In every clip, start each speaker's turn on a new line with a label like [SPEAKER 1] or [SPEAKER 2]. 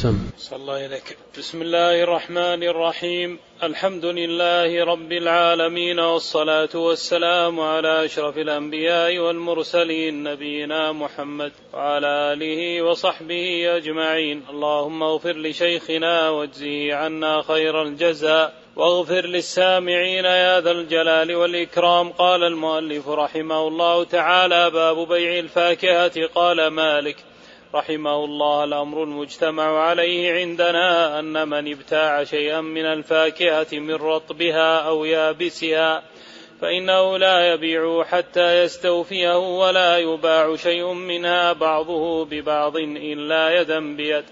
[SPEAKER 1] صلى الله إليك. بسم الله الرحمن الرحيم. الحمد لله رب العالمين، والصلاة والسلام على أشرف الأنبياء والمرسلين، نبينا محمد وعلى آله وصحبه أجمعين. اللهم اغفر لشيخنا واجزه عنا خير الجزاء، واغفر للسامعين يا ذا الجلال والإكرام. قال المؤلف رحمه الله تعالى: باب بيع الفاكهة. قال مالك رحمه الله: الأمر المجتمع عليه عندنا أن من ابتاع شيئا من الفاكهة من رطبها أو يابسها فإنه لا يبيع حتى يستوفيه، ولا يباع شيء منها بعضه ببعض إلا يدا بيد.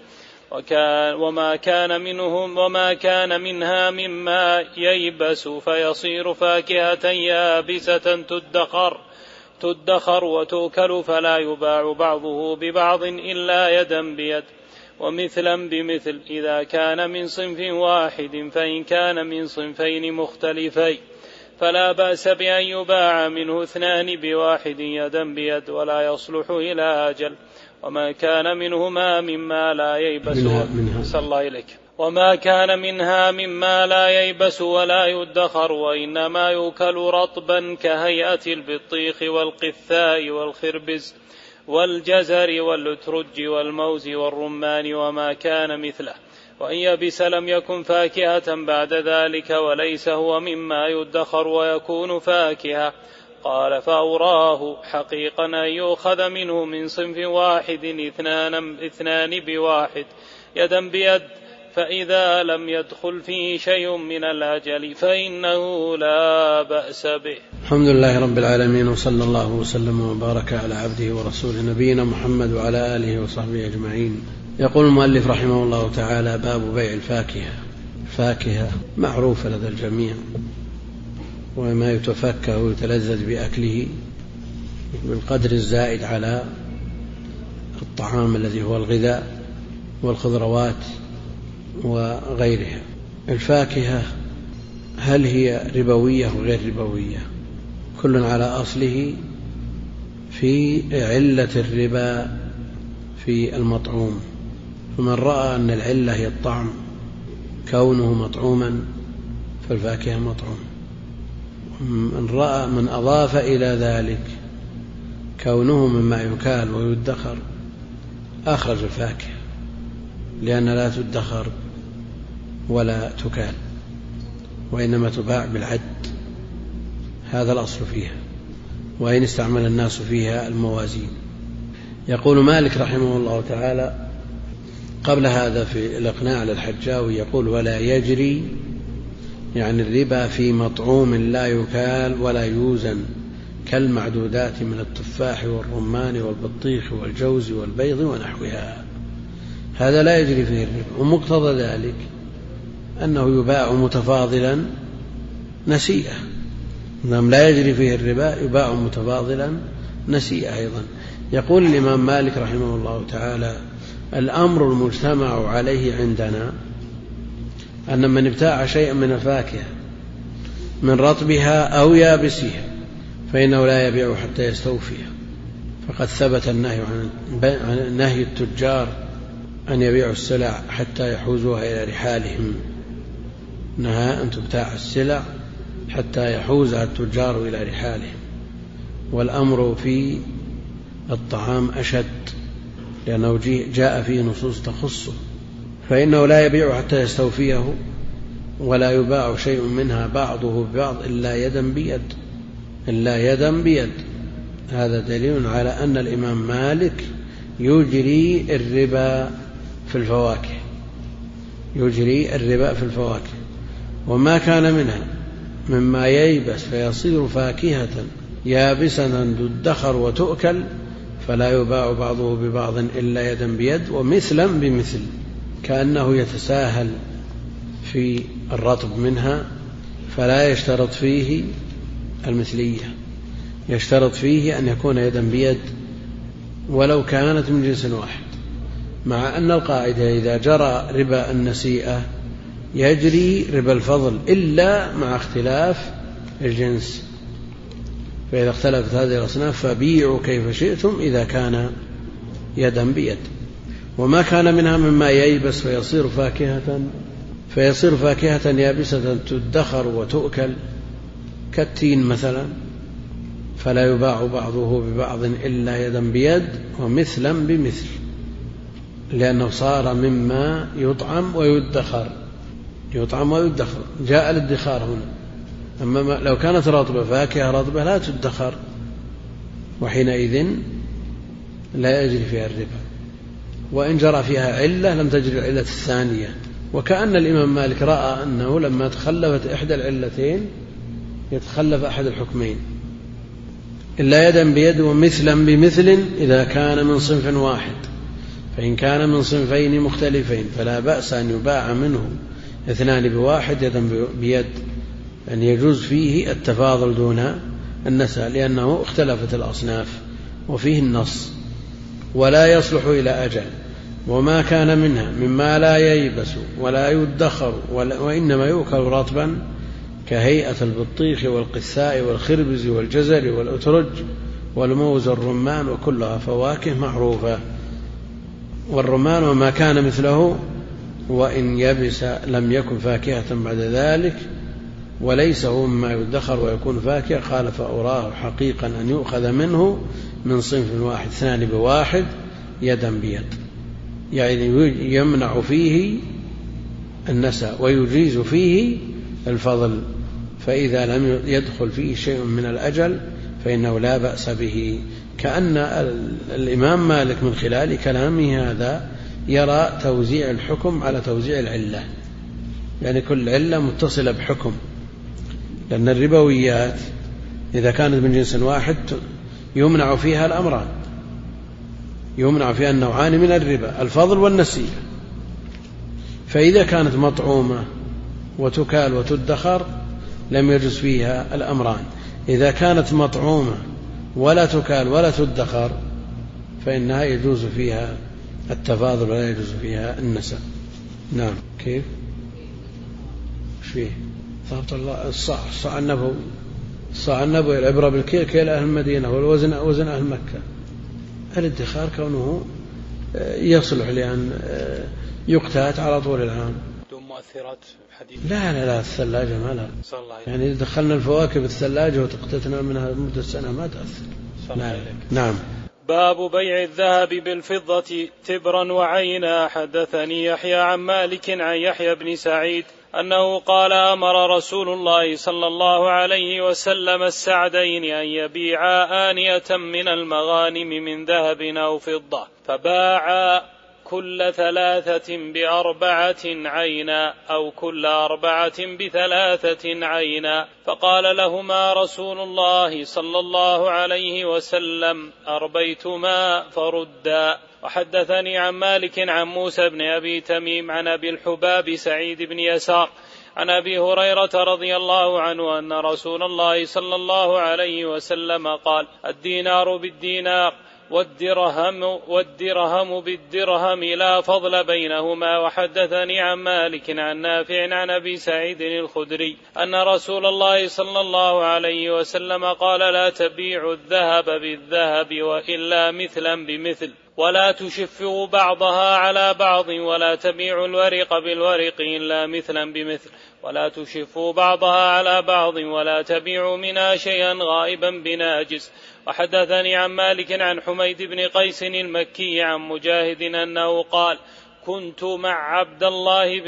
[SPEAKER 1] وما كان منها مما ييبس فيصير فاكهة يابسة تدخر وتؤكل، فلا يباع بعضه ببعض إلا يدا بيد. ومثلا بمثل إذا كان من صنف واحد، فإن كان من صنفين مختلفين فلا بأس بأن يباع منه 2 بواحد يدا بيد، ولا يصلح إلى أجل. وما كان منهما مما لا ييبس صلى الله إليك. وما كان منها مما لا ييبس ولا يدخر، وإنما يؤكل رطبا كهيئة البطيخ والقثاء والخربز والجزر والأترج والموز والرمان وما كان مثله. وإن يبس لم يكن فاكهة بعد ذلك، وليس هو مما يدخر ويكون فاكهة. قال: فأوراه حقيقا أن يؤخذ منه من صنف واحد 2 بواحد يدا بيد، فإذا لم يدخل فيه شيء من الأجل فإنه لا بأس به.
[SPEAKER 2] الحمد لله رب العالمين، وصلى الله وسلم وبارك على عبده ورسوله نبينا محمد وعلى آله وصحبه أجمعين. يقول المؤلف رحمه الله تعالى: باب بيع الفاكهة. الفاكهة معروفة لدى الجميع، وما يتفكه ويتلذذ بأكله بالقدر الزائد على الطعام الذي هو الغذاء والخضروات وغيرها. الفاكهة هل هي ربوية وغير ربوية؟ كل على أصله في علة الربا في المطعوم. فمن رأى أن العلة هي الطعم كونه مطعوما فالفاكهة مطعوم. من أضاف إلى ذلك كونه مما يكال ويدخر أخرج الفاكهة، لأن لا تدخر ولا تكال، وإنما تباع بالعد. هذا الأصل فيها، وإن استعمل الناس فيها الموازين. يقول مالك رحمه الله تعالى قبل هذا في الإقناع للحجاوي يقول: ولا يجري، يعني الربا في مطعوم لا يكال ولا يوزن، كالمعدودات من التفاح والرمان والبطيخ والجوز والبيض ونحوها. هذا لا يجري فيه الربا، ومقتضى ذلك أنه يباع متفاضلا نسيئة. نعم، لا يجري فيه الربا، يباع متفاضلا نسيئة أيضا. يقول الإمام مالك رحمه الله تعالى: الأمر المجتمع عليه عندنا أن من ابتاع شيئا من الفاكهة من رطبها أو يابسها فإنه لا يبيع حتى يستوفيها. فقد ثبت النهي عن نهي التجار أن يبيعوا السلع حتى يحوزوها إلى رحالهم. نهى أن تبتاع السلع حتى يحوزها التجار إلى رحالهم. والأمر في الطعام أشد، لأنه جاء فيه نصوص تخصه. فإنه لا يبيع حتى يستوفيه، ولا يباع شيء منها بعضه ببعض إلا يدا بيد. هذا دليل على أن الإمام مالك يجري الربا في الفواكه. وما كان منها مما ييبس فيصير فاكهة يابسة تدخر وتؤكل، فلا يباع بعضه ببعض إلا يدا بيد. ومثلا بمثل، كأنه يتساهل في الرطب منها، فلا يشترط فيه المثلية، يشترط فيه أن يكون يدا بيد ولو كانت من جنس واحد. مع أن القاعدة إذا جرى ربا النسيئة يجري ربا الفضل إلا مع اختلاف الجنس. فإذا اختلفت هذه الأصناف فبيعوا كيف شئتم إذا كان يدا بيد. وما كان منها مما ييبس فيصير فاكهة يابسة تدخر وتؤكل كالتين مثلا، فلا يباع بعضه ببعض إلا يدا بيد ومثلا بمثل، لأنه صار مما يطعم ويدخر. جاء الادخار هنا. أما لو كانت رطبة فاكهة رطبة لا تدخر، وحينئذ لا يجري فيها الربا، وإن جرى فيها علة لم تجري العلة الثانية. وكأن الإمام مالك رأى أنه لما تخلفت إحدى العلتين يتخلف أحد الحكمين، إلا يدا بيد ومثلا بمثل إذا كان من صنف واحد، فإن كان من صنفين مختلفين فلا بأس أن يباع منه اثنان بواحد يدا بيد، أن يجوز فيه التفاضل دون النساء، لأنه اختلفت الأصناف وفيه النص. ولا يصلح إلى أجل، وما كان منها مما لا ييبس ولا يدخر وإنما يؤكل رطبا كهيئة البطيخ والقثاء والخربز والجزر والأترج والموز والرمان، وكلها فواكه معروفة. والرمان وما كان مثله وإن يبس لم يكن فاكهة بعد ذلك، وليس هو مما يدخر ويكون فاكهة. قال فأراه حقيقا أن يؤخذ منه من صنف واحد اثنان بواحد يدا بيد، يعني يمنع فيه النساء ويجيز فيه الفضل، فإذا لم يدخل فيه شيء من الأجل فإنه لا بأس به. كأن الإمام مالك من خلال كلامه هذا يرى توزيع الحكم على توزيع العلة، يعني كل علة متصلة بحكم، لأن الربويات إذا كانت من جنس واحد يمنع فيها الأمران، يمنع فيها النوعان من الربا، الفضل والنسيئة. فإذا كانت مطعومة وتكال وتدخر لم يجوز فيها الأمران. إذا كانت مطعومة ولا تكال ولا تدخر فإنها يجوز فيها التفاضل ولا يجوز فيها النسب. نعم. كيف؟ فيه ضبط الله الصاع النبوي، الصاع النبوي العبرة بالكيل كيل أهل المدينة والوزن وزن أهل مكة. الادخار كونه يصلح لأن يقتات على طول العام
[SPEAKER 1] بدون مؤثرات حديث.
[SPEAKER 2] لا الثلاجة ما لا، يعني إذا دخلنا الفواكه بالثلاجة وتقتتنا منها مدة سنة ما تأثر. نعم.
[SPEAKER 1] باب بيع الذهب بالفضة تبرا وعينا. حدثني يحيى عن مالك عن يحيى بن سعيد أنه قال أمر رسول الله صلى الله عليه وسلم السعدين أن يبيعا آنية من المغانم من ذهب أو فضة، فباعا كل 3 ب4 عينا أو كل 4 ب3 عينا، فقال لهما رسول الله صلى الله عليه وسلم أربيتما فردا. وحدثني عن مالك عن موسى بن أبي تميم عن أبي الحباب سعيد بن يسار عن أبي هريرة رضي الله عنه أن رسول الله صلى الله عليه وسلم قال: الدينار بالدينار والدرهم بالدرهم لا فضل بينهما. وحدثني عن مالك عن نافع عن أبي سعيد الخدري أن رسول الله صلى الله عليه وسلم قال: لا تبيعوا الذهب بالذهب وإلا مثلا بمثل، ولا تشفوا بعضها على بعض، ولا تبيعوا الورق بالورق إلا مثلا بمثل، ولا تشفوا بعضها على بعض، ولا تبيعوا منها شيئا غائبا بناجس. وحدثني عن مالك عن حميد بن قيس المكي عن مجاهد أنه قال: كنت مع عبد الله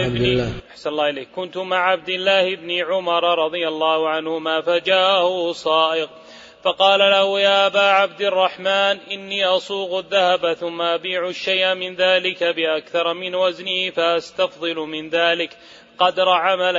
[SPEAKER 1] بن عمر رضي الله عنهما فجاءه صائغ فقال له: يا أبا عبد الرحمن، إني أصوغ الذهب ثم أبيع الشيء من ذلك بأكثر من وزنه فأستفضل من ذلك قدر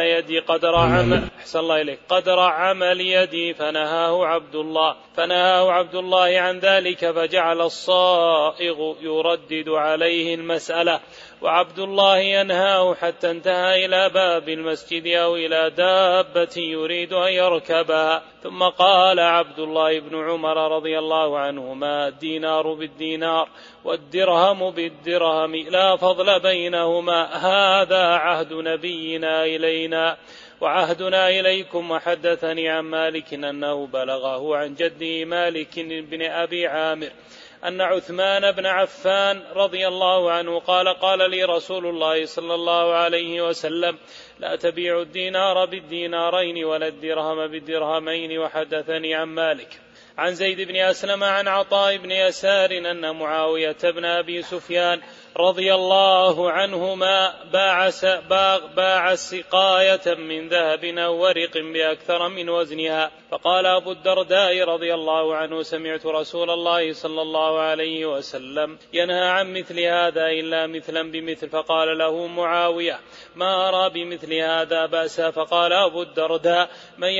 [SPEAKER 1] عمل يدي فنهاه عبد الله عن ذلك، فجعل الصائغ يردد عليه المسألة وعبد الله ينهاه حتى انتهى إلى باب المسجد أو إلى دابة يريد أن يركبها. ثم قال عبد الله بن عمر رضي الله عنهما: الدينار بالدينار والدرهم بالدرهم لا فضل بينهما، هذا عهد نبينا إلينا وعهدنا إليكم. وحدثني عن مالك أنه بلغه عن جده مالك بن أبي عامر أن عثمان بن عفان رضي الله عنه قال لي رسول الله صلى الله عليه وسلم: لا تبيع الدينار بالدينارين ولا الدرهم بالدرهمين. وحدثني عن مالك عن زيد بن أسلم عن عطاء بن يسار أن معاوية بن أبي سفيان رضي الله عنهما باع سقاية من ذهب أو ورق بأكثر من وزنها، فقال أبو الدرداء رضي الله عنه: سمعت رسول الله صلى الله عليه وسلم ينهى عن مثل هذا إلا مثلا بمثل. فقال له معاوية: ما أرى بمثل هذا بأسا. فقال أبو الدرداء: من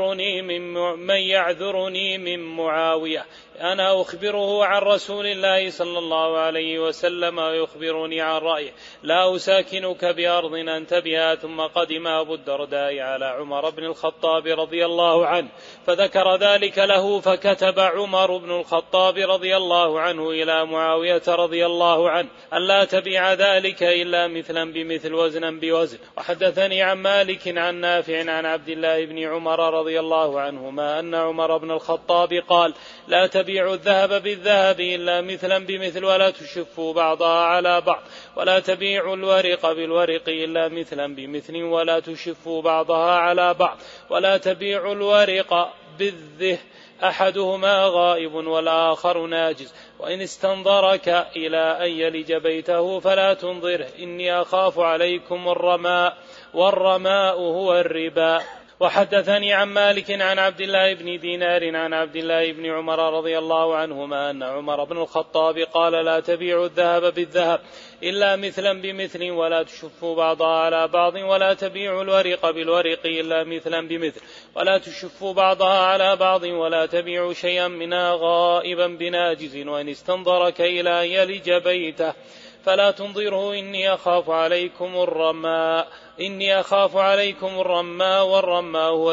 [SPEAKER 1] يعذرني من معاوية، أنا أخبره عن رسول الله صلى الله عليه وسلم ويخبرني عن رأيه، لا أساكنك بأرض أنت بها. ثم قدم أبو الدرداء على عمر بن الخطاب رضي الله عنه فذكر ذلك له، فكتب عمر بن الخطاب رضي الله عنه إلى معاوية رضي الله عنه ألا تبيع ذلك إلا مثلا بمثل وزنا بوزن. وحدثني عن مالك عن نافع عن عبد الله بن عمر رضي الله عنهما أن عمر بن الخطاب قال: لا تبيعوا الذهب بالذهب إلا مثلا بمثل ولا تشفوا بعضها على بعض، ولا تبيعوا الورق بالورق إلا مثلا بمثل ولا تشفوا بعضها على بعض، ولا تبيعوا الورق بالذهب أحدهما غائب والآخر ناجز، وإن استنظرك إلى أن يلج بيته فلا تنظره، إني أخاف عليكم الرماء، والرماء هو الربا. وحدثني عن مالك عن عبد الله بن دينار عن عبد الله بن عمر رضي الله عنهما أن عمر بن الخطاب قال: لا تبيعوا الذهب بالذهب إلا مثلا بمثل ولا تشفوا بعضها على بعض، ولا تبيعوا الورق بالورق إلا مثلا بمثل ولا تشفوا بعضها على بعض، ولا تبيعوا شيئا منها غائبا بناجز، وإن استنظرك إلى أن يلج بيته فلا تنظره، إني أخاف عليكم الرماء، والرماء هو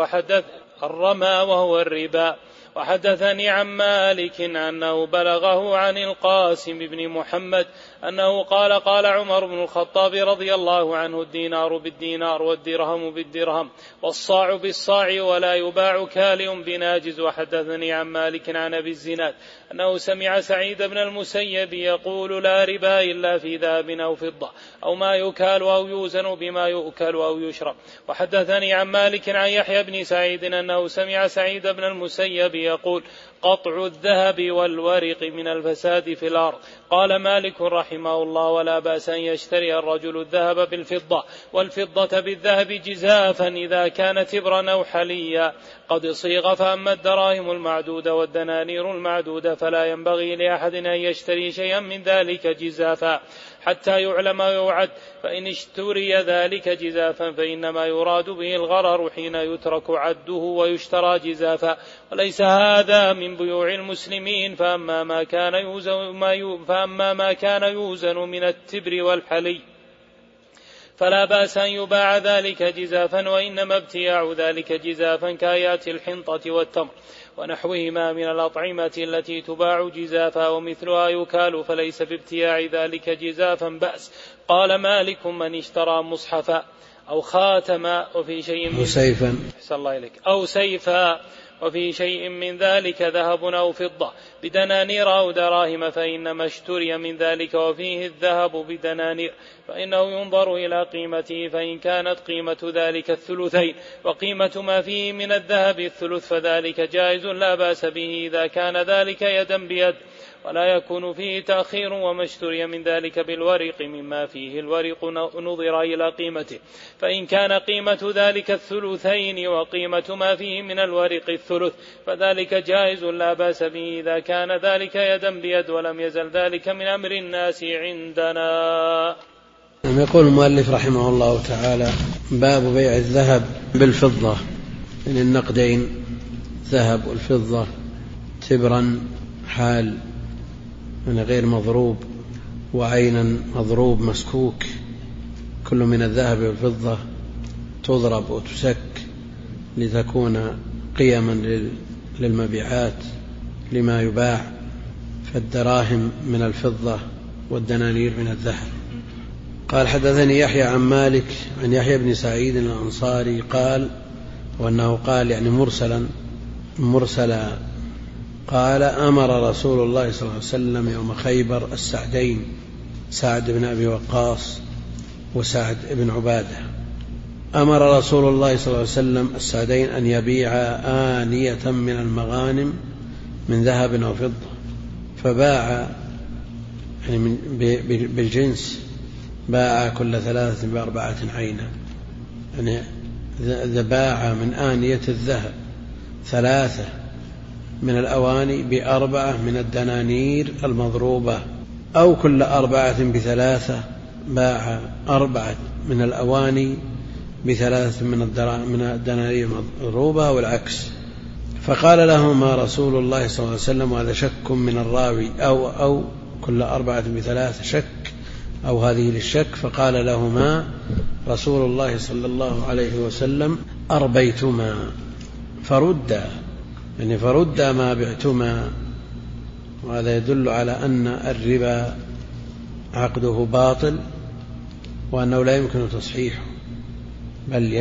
[SPEAKER 1] الربا. وحدثني عن مالك أنه بلغه عن القاسم بن محمد أنه قال عمر بن الخطاب رضي الله عنه: الدينار بالدينار والدرهم بالدرهم والصاع بالصاع، ولا يباع كالئ بناجز. وحدثني عن مالك عن أبي الزناد أنه سمع سعيد بن المسيب يقول: لا ربا إلا في ذهب أو فضة أو ما يكال أو يوزن بما يؤكل أو يشرب. وحدثني عن مالك عن يحيى بن سعيد أنه سمع سعيد بن المسيب يقول: قطع الذهب والورق من الفساد في الأرض. قال مالك رحمه الله: ولا بأس أن يشتري الرجل الذهب بالفضة والفضة بالذهب جزافا إذا كان تبرا أو حليا قد صيغ. فأما الدراهم المعدودة والدنانير المعدودة فلا ينبغي لأحد أن يشتري شيئا من ذلك جزافا حتى يعلم ويوعد، فإن اشتري ذلك جزافا فإنما يراد به الغرر حين يترك عده ويشترى جزافا، وليس هذا من بيوع المسلمين. فأما ما كان يوزن من التبر والحلي فلا بأس أن يباع ذلك جزافا، وإنما ابتياع ذلك جزافا كآيات الحنطة والتمر ونحوهما من الأطعمة التي تباع جزافا ومثلها يكال، فليس بابتياع ذلك جزافا بأس. قال مالك: من اشترى مصحفا أو خاتما وفي شيء أو سيفا وفي شيء من ذلك ذهب أو فضة بدنانير أو دراهم فإنما اشتري من ذلك وفيه الذهب بدنانير، فإنه ينظر إلى قيمته، فإن كانت قيمة ذلك الثلثين وقيمة ما فيه من الذهب الثلث فذلك جائز لا بأس به إذا كان ذلك يدا بيد ولا يكون فيه تأخير. وما اشتري من ذلك بالورق مما فيه الورق نظر إلى قيمته، فإن كان قيمة ذلك الثلثين وقيمة ما فيه من الورق الثلث فذلك جائز لا بأس به إذا كان ذلك يدا بيد، ولم يزل ذلك من أمر الناس عندنا.
[SPEAKER 2] يقول المؤلف رحمه الله تعالى: باب بيع الذهب بالفضة، من النقدين ذهب والفضة تبرا حال من غير مضروب وعينا مضروب مسكوك، كل من الذهب والفضة تضرب وتسك لتكون قيما للمبيعات لما يباع، فالدراهم من الفضة والدنانير من الذهب. قال: حدثني يحيى عن مالك عن يحيى بن سعيد الأنصاري قال، وأنه قال يعني مرسل قال أمر رسول الله صلى الله عليه وسلم يوم خيبر السعدين سعد بن أبي وقاص وسعد بن عبادة. أمر رسول الله صلى الله عليه وسلم السعدين أن يبيعا آنية من المغانم من ذهب أو فضة، فباع يعني بالجنس، باع كل 3 ب4 عينا، يعني باع من آنية الذهب 3 من الأواني ب4 من الدنانير المضروبة، أو كل 4 ب3 باع 4 من الأواني ب3 من الدنانير المضروبة والعكس. فقال لهما رسول الله صلى الله عليه وسلم، وهذا شك من الراوي، أو كل 4 ب3 شك أو هذه للشك، فقال لهما رسول الله صلى الله عليه وسلم أربيتما فردا، يعني فردا ما بعتما. وهذا يدل على أن الربا عقده باطل، وأنه لا يمكن تصحيحه، بل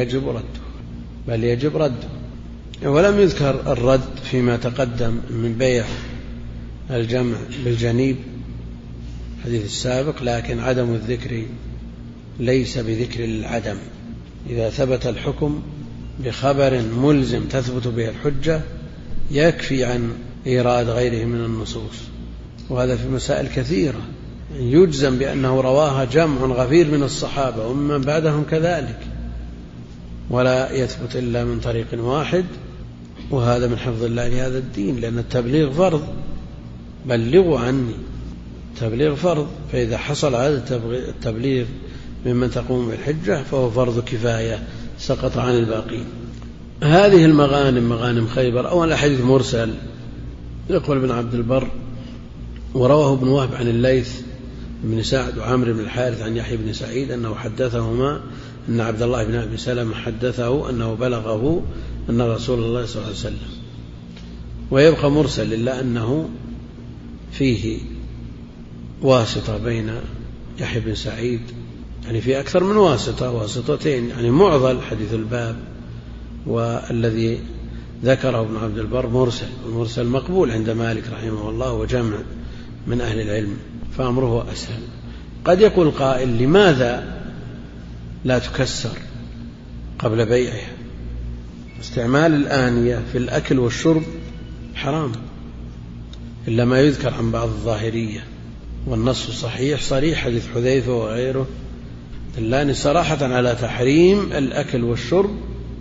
[SPEAKER 2] يجب رده. ولم يذكر الرد فيما تقدم من بيع الجمع بالجنيب الحديث السابق، لكن عدم الذكر ليس بذكر العدم. إذا ثبت الحكم بخبر ملزم تثبت به الحجة يكفي عن إيراد غيره من النصوص، وهذا في مسائل كثيرة يجزم بأنه رواها جمع غفير من الصحابة ومن بعدهم كذلك، ولا يثبت إلا من طريق واحد، وهذا من حفظ الله لهذا الدين، لأن التبليغ فرض، بلغوا عني، تبليغ فرض، فإذا حصل هذا التبليغ ممن تقوم بالحجة فهو فرض كفاية سقط عن الباقين. هذه المغانم مغانم خيبر. أولا حديث مرسل، يقول ابن عبد البر ورواه ابن وهب عن الليث بن سعد وعمر بن الحارث عن يحيى بن سعيد أنه حدثهما أن عبد الله بن أبي سلمة حدثه أنه بلغه أن رسول الله صلى الله عليه وسلم. ويبقى مرسل إلا أنه فيه واسطة بين يحيى بن سعيد، يعني في أكثر من واسطتين، يعني معضل حديث الباب، والذي ذكره ابن عبد البر مرسل، والمرسل مقبول عند مالك رحمه الله وجمع من أهل العلم، فأمره أسهل. قد يقول قائل لماذا لا تكسر قبل بيعها؟ استعمال الآنية في الأكل والشرب حرام إلا ما يذكر عن بعض الظاهرية، والنص صحيح صريح حديث حذيفة وغيره دلان صراحة على تحريم الأكل والشرب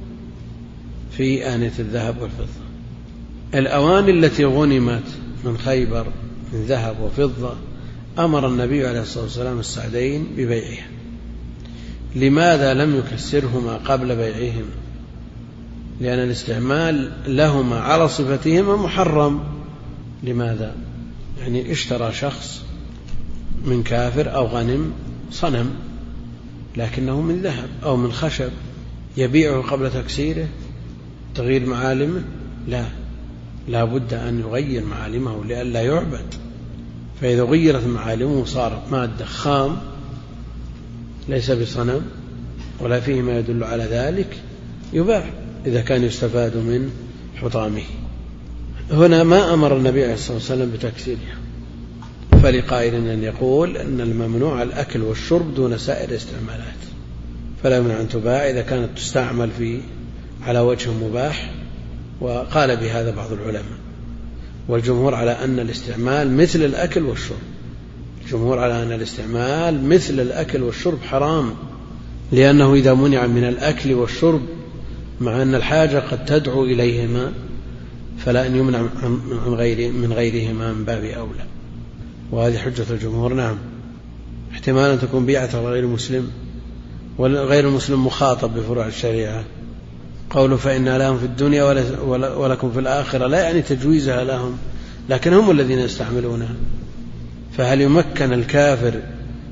[SPEAKER 2] في آنية الذهب والفضة. الأواني التي غنمت من خيبر من ذهب وفضة أمر النبي عليه الصلاة والسلام السعدين ببيعها. لماذا لم يكسرهما قبل بيعهم؟ لأن الاستعمال لهما على صفتهما محرم. لماذا؟ يعني اشترى شخص من كافر أو غنم صنم لكنه من ذهب أو من خشب، يبيعه قبل تكسيره تغيير معالمه؟ لا بد أن يغير معالمه لئلا يعبد. فإذا غيرت معالمه صارت مادة خام ليس بصنم ولا فيه ما يدل على ذلك يباع إذا كان يستفاد من حطامه. هنا ما أمر النبي عليه الصلاة والسلام بتكسيرها، فلقائل أن يقول أن الممنوع الأكل والشرب دون سائر الاستعمالات، فلا يمنع أن تباع إذا كانت تستعمل على وجه مباح. وقال بهذا بعض العلماء، والجمهور على أن الاستعمال مثل الأكل والشرب، الجمهور على أن الاستعمال مثل الأكل والشرب حرام، لأنه إذا منع من الأكل والشرب مع أن الحاجة قد تدعو إليهما فلا أن يمنع من غيرهما من باب أولى. وهذه حجة الجمهور. نعم، احتمال أن تكون بيعة غير مسلم، وغير المسلم مخاطب بفروع الشريعة. قوله فإنها لهم في الدنيا ولكم في الآخرة لا يعني تجويزها لهم، لكن هم الذين يستعملونها. فهل يمكن الكافر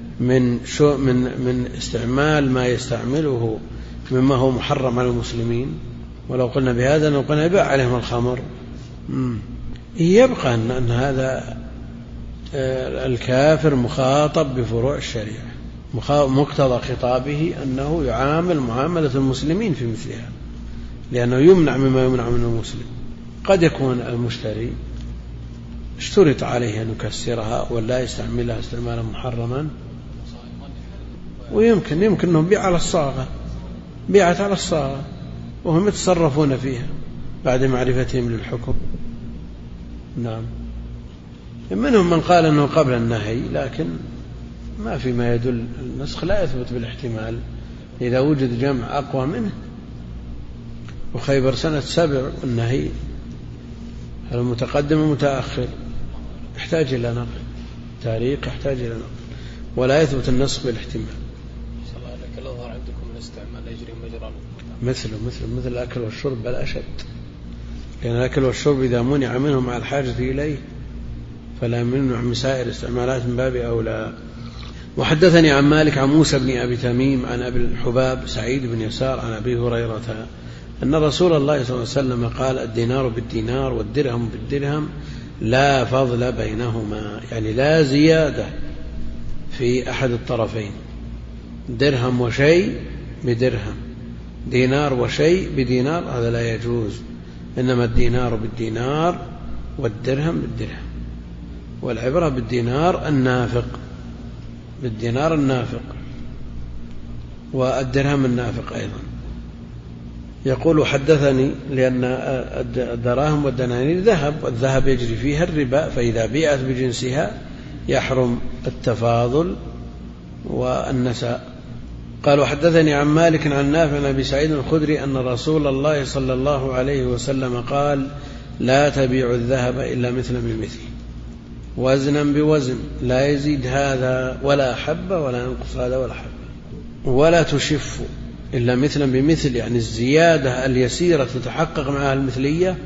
[SPEAKER 2] من استعمال ما يستعمله مما هو محرم على المسلمين؟ ولو قلنا بهذا لو قلنا يباع عليهم الخمر. يبقى أن هذا الكافر مخاطب بفروع الشريعة، مقتضى خطابه أنه يعامل معاملة المسلمين في مثلها، لأنه يمنع مما يمنع من المسلم. قد يكون المشتري اشترط عليه أن يكسرها ولا يستعملها استعمالا محرما، ويمكن أنهم بيع على الصاغة، بيعت على الصاغة وهم يتصرفون فيها بعد معرفتهم للحكم. نعم. منهم من قال أنه قبل النهي، لكن ما في ما يدل، النسخ لا يثبت بالاحتمال إذا وجد جمع أقوى منه. وخيبر سنة 7 والنهي هل متقدم ومتأخر، يحتاج إلى نقل، تاريخ يحتاج إلى نقل، ولا يثبت النسخ بالاحتمال.
[SPEAKER 1] صلى الله عليك الأظهر عندكم من استعمال يجري مجرى
[SPEAKER 2] مثل الأكل والشرب بل أشد، لأن الأكل والشرب إذا منع منه مع الحاجة إليه فلا منع من سائر استعمالات من باب أولى. وحدثني عن مالك عن موسى بن أبي تميم عن أبي الحباب سعيد بن يسار عن أبي هريرة أن رسول الله صلى الله عليه وسلم قال: الدينار بالدينار والدرهم بالدرهم لا فضل بينهما، يعني لا زيادة في أحد الطرفين، درهم وشيء بدرهم، دينار وشيء بدينار، هذا لا يجوز، إنما الدينار بالدينار والدرهم بالدرهم، والعبرة بالدينار النافق، بالدينار النافق والدرهم النافق أيضا. يقول: حدثني، لأن الدراهم والدنانير ذهب، والذهب يجري فيها الربا، فإذا بيعت بجنسها يحرم التفاضل والنساء. قال: وحدثني عن مالك عن نافع عن أبي سعيد الخدري أن رسول الله صلى الله عليه وسلم قال: لا تبيع الذهب إلا مثلا بمثل، وزنا بوزن، لا يزيد هذا ولا حبة ولا ينقص هذا ولا حبة، ولا تشف إلا مثلا بمثل، يعني الزيادة اليسيرة تتحقق معها المثلية،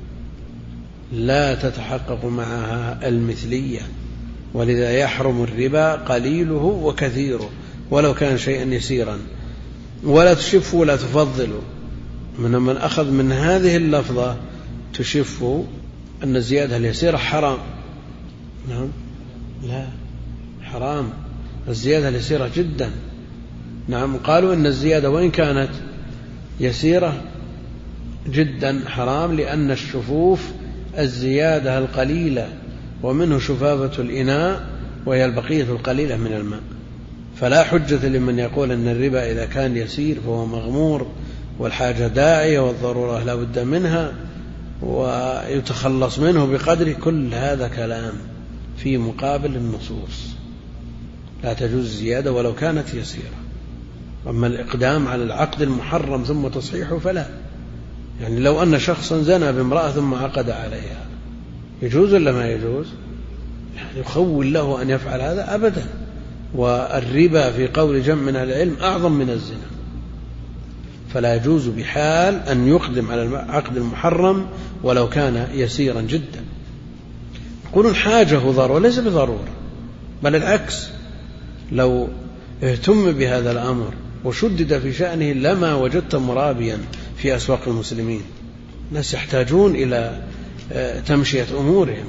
[SPEAKER 2] لا تتحقق معها المثلية، ولذا يحرم الربا قليله وكثيره ولو كان شيئا يسيرا. ولا تشف ولا تفضل، من أخذ من هذه اللفظة تشف أن الزيادة اليسيرة حرام. نعم، لا، حرام الزيادة اليسيرة جدا. نعم، قالوا إن الزيادة وإن كانت يسيرة جدا حرام، لأن الشفوف الزيادة القليلة، ومنه شفافة الإناء وهي البقية القليلة من الماء، فلا حجة لمن يقول أن الربا إذا كان يسير فهو مغمور والحاجة داعية والضرورة لا بد منها ويتخلص منه بقدره. كل هذا كلام في مقابل النصوص، لا تجوز الزيادة ولو كانت يسيرة. أما الإقدام على العقد المحرم ثم تصحيحه فلا، يعني لو أن شخصا زنى بامرأة ثم عقد عليها يجوز ولا ما يجوز؟ يعني يخول له أن يفعل هذا أبدا. والربا في قول جمع من العلم أعظم من الزنا، فلا يجوز بحال أن يقدم على العقد المحرم ولو كان يسيرا جدا. يقولون حاجة ضرورة، ليس بضرورة، بل العكس، لو اهتم بهذا الأمر وشدد في شأنه لما وجدت مرابيا في أسواق المسلمين. الناس يحتاجون إلى تمشية أمورهم،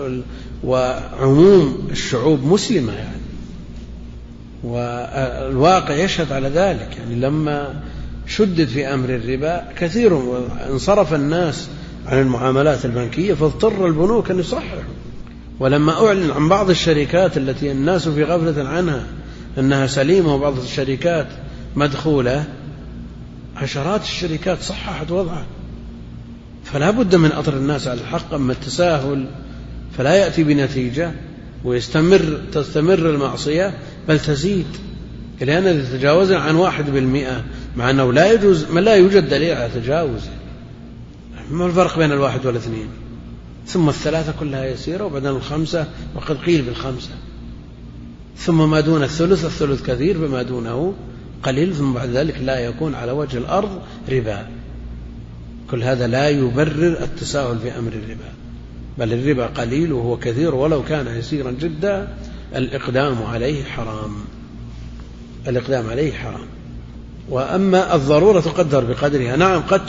[SPEAKER 2] وعموم الشعوب مسلمة يعني، والواقع يشهد على ذلك. يعني لما شدد في أمر الربا كثير انصرف الناس عن المعاملات البنكية، فاضطر البنوك أن يصححوا. ولما أعلن عن بعض الشركات التي الناس في غفلة عنها أنها سليمة وبعض الشركات مدخولة، عشرات الشركات صححت وضعها. فلا بد من أطر الناس على الحق. أما التساهل فلا يأتي بنتيجة تستمر المعصية بل تزيد، إلى أن تتجاوز عن 1%، مع أنه لا يجوز، ما لا يوجد دليل على تجاوزه. ما الفرق بين 1 و2؟ ثم 3 كلها يسيرة، وبعدين 5 وقد قيل بال5، ثم ما دون الثلث كثير، فما دونه قليل، ثم بعد ذلك لا يكون على وجه الأرض ربا. كل هذا لا يبرر التساهل في أمر الربا، بل الربا قليل وهو كثير ولو كان يسيرا جدا. الإقدام عليه حرام، الإقدام عليه حرام. وأما الضرورة تقدر بقدرها. نعم، قد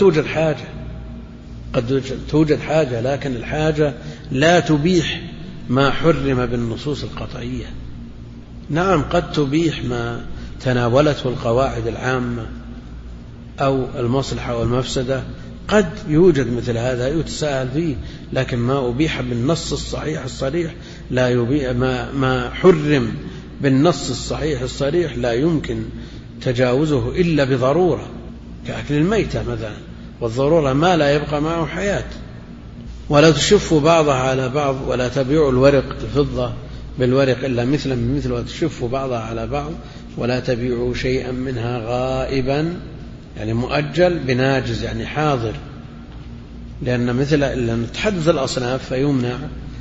[SPEAKER 2] توجد حاجة، لكن الحاجة لا تبيح ما حرم بالنصوص القطعية. نعم، قد تبيح ما تناولته القواعد العامة أو المصلحة والمفسدة قد يوجد مثل هذا يتساهل فيه، لكن ما أبيح بالنص الصحيح الصريح لا يبيح، ما حرم بالنص الصحيح الصريح لا يمكن تجاوزه إلا بضرورة، كأكل الميتة مثلا، والضرورة ما لا يبقى معه حياة. ولا تشفوا بعضها على بعض، ولا تبيعوا الورق الفضة بالورق إلا مثلا بمثل، وتشفوا بعضها على بعض، ولا تبيعوا شيئا منها غائبا يعني مؤجل بناجز يعني حاضر، لأن مثل تحدث الأصناف فيمنع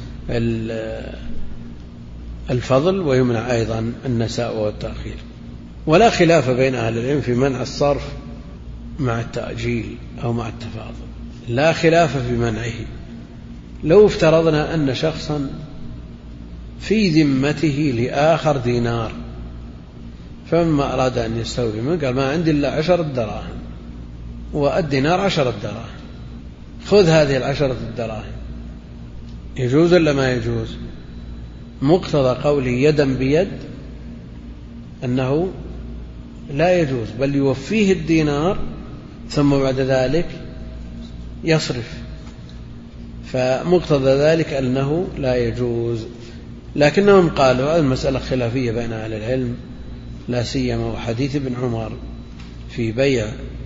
[SPEAKER 2] الفضل ويمنع أيضا النساء والتأخير. ولا خلاف بين أهل العلم في منع الصرف مع التأجيل أو مع التفاضل، لا خلاف في منعه. لو افترضنا أن شخصا في ذمته لآخر دينار، فلما أراد أن يستوفي منه قال ما عندي إلا 10 دراهم، والدينار 10 دراهم، خذ هذه 10 دراهم، يجوز ولا ما يجوز؟ مقتضى قوله يدا بيد أنه لا يجوز، بل يوفيه الدينار ثم بعد ذلك يصرف، فمقتضى ذلك أنه لا يجوز. لكنهم قالوا المسألة خلافية بين أهل العلم، لا سيما وحديث ابن عمر في بيع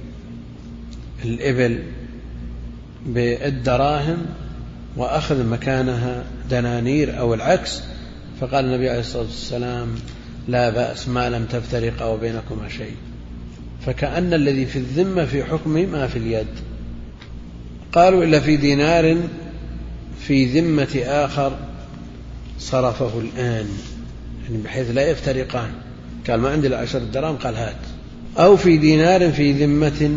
[SPEAKER 2] الإبل بالدراهم وأخذ مكانها دنانير أو العكس، فقال النبي عليه الصلاة والسلام لا بأس ما لم تفترقا وبينكما شيء، فكأن الذي في الذمة في حكمه ما في اليد. قالوا إلا في دينار في ذمة آخر صرفه الآن، يعني بحيث لا يفترقان، قال ما عندي 10 دراهم قال هات، أو في دينار في ذمة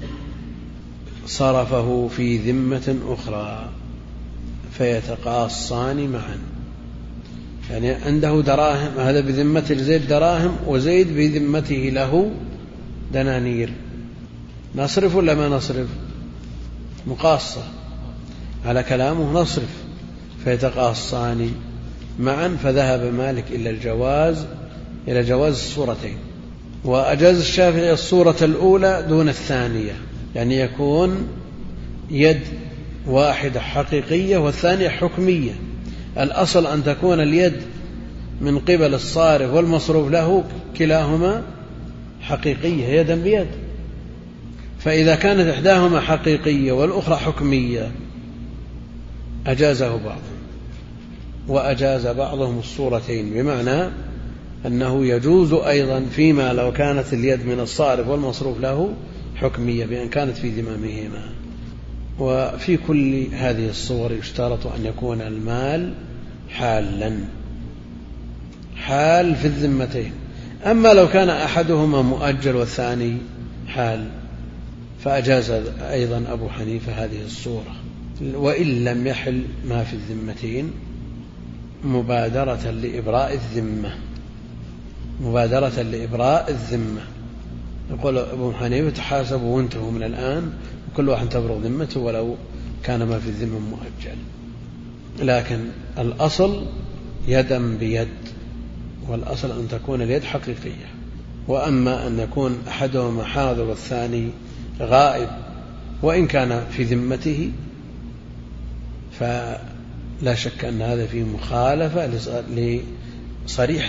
[SPEAKER 2] صرفه في ذمة أخرى فيتقاصان معا، يعني عنده دراهم، هذا بذمة زيد دراهم وزيد بذمته له دنانير، نصرف ولا ما نصرف؟ مقاصة على كلامه نصرف، فيتقاصان معا. فذهب مالك إلى جواز الصورتين، وأجاز الشافعي الصورة الأولى دون الثانية، يعني يكون يد واحدة حقيقية والثانية حكمية. الأصل أن تكون اليد من قبل الصارف والمصروف له كلاهما حقيقية يدا بيد، فإذا كانت إحداهما حقيقية والأخرى حكمية أجازه بعضهم، وأجاز بعضهم الصورتين، بمعنى أنه يجوز أيضا فيما لو كانت اليد من الصارف والمصروف له حكمية بأن كانت في ذمامهما. وفي كل هذه الصور يشترط أن يكون المال حالا، حال في الذمتين. أما لو كان أحدهما مؤجل والثاني حال فأجاز أيضا أبو حنيفة هذه الصورة، وإن لم يحل ما في الذمتين مبادرة لإبراء الذمة. يقول أبو حنيفة تحاسبوا وانتهوا من الآن، وكل واحد تبرأ ذمته ولو كان ما في الذمة مؤجل. لكن الأصل يدا بيد، والأصل أن تكون اليد حقيقية. وأما أن يكون أحدهما حاضر والثاني غائب وإن كان في ذمته فلا شك أن هذا فيه مخالفة لصريح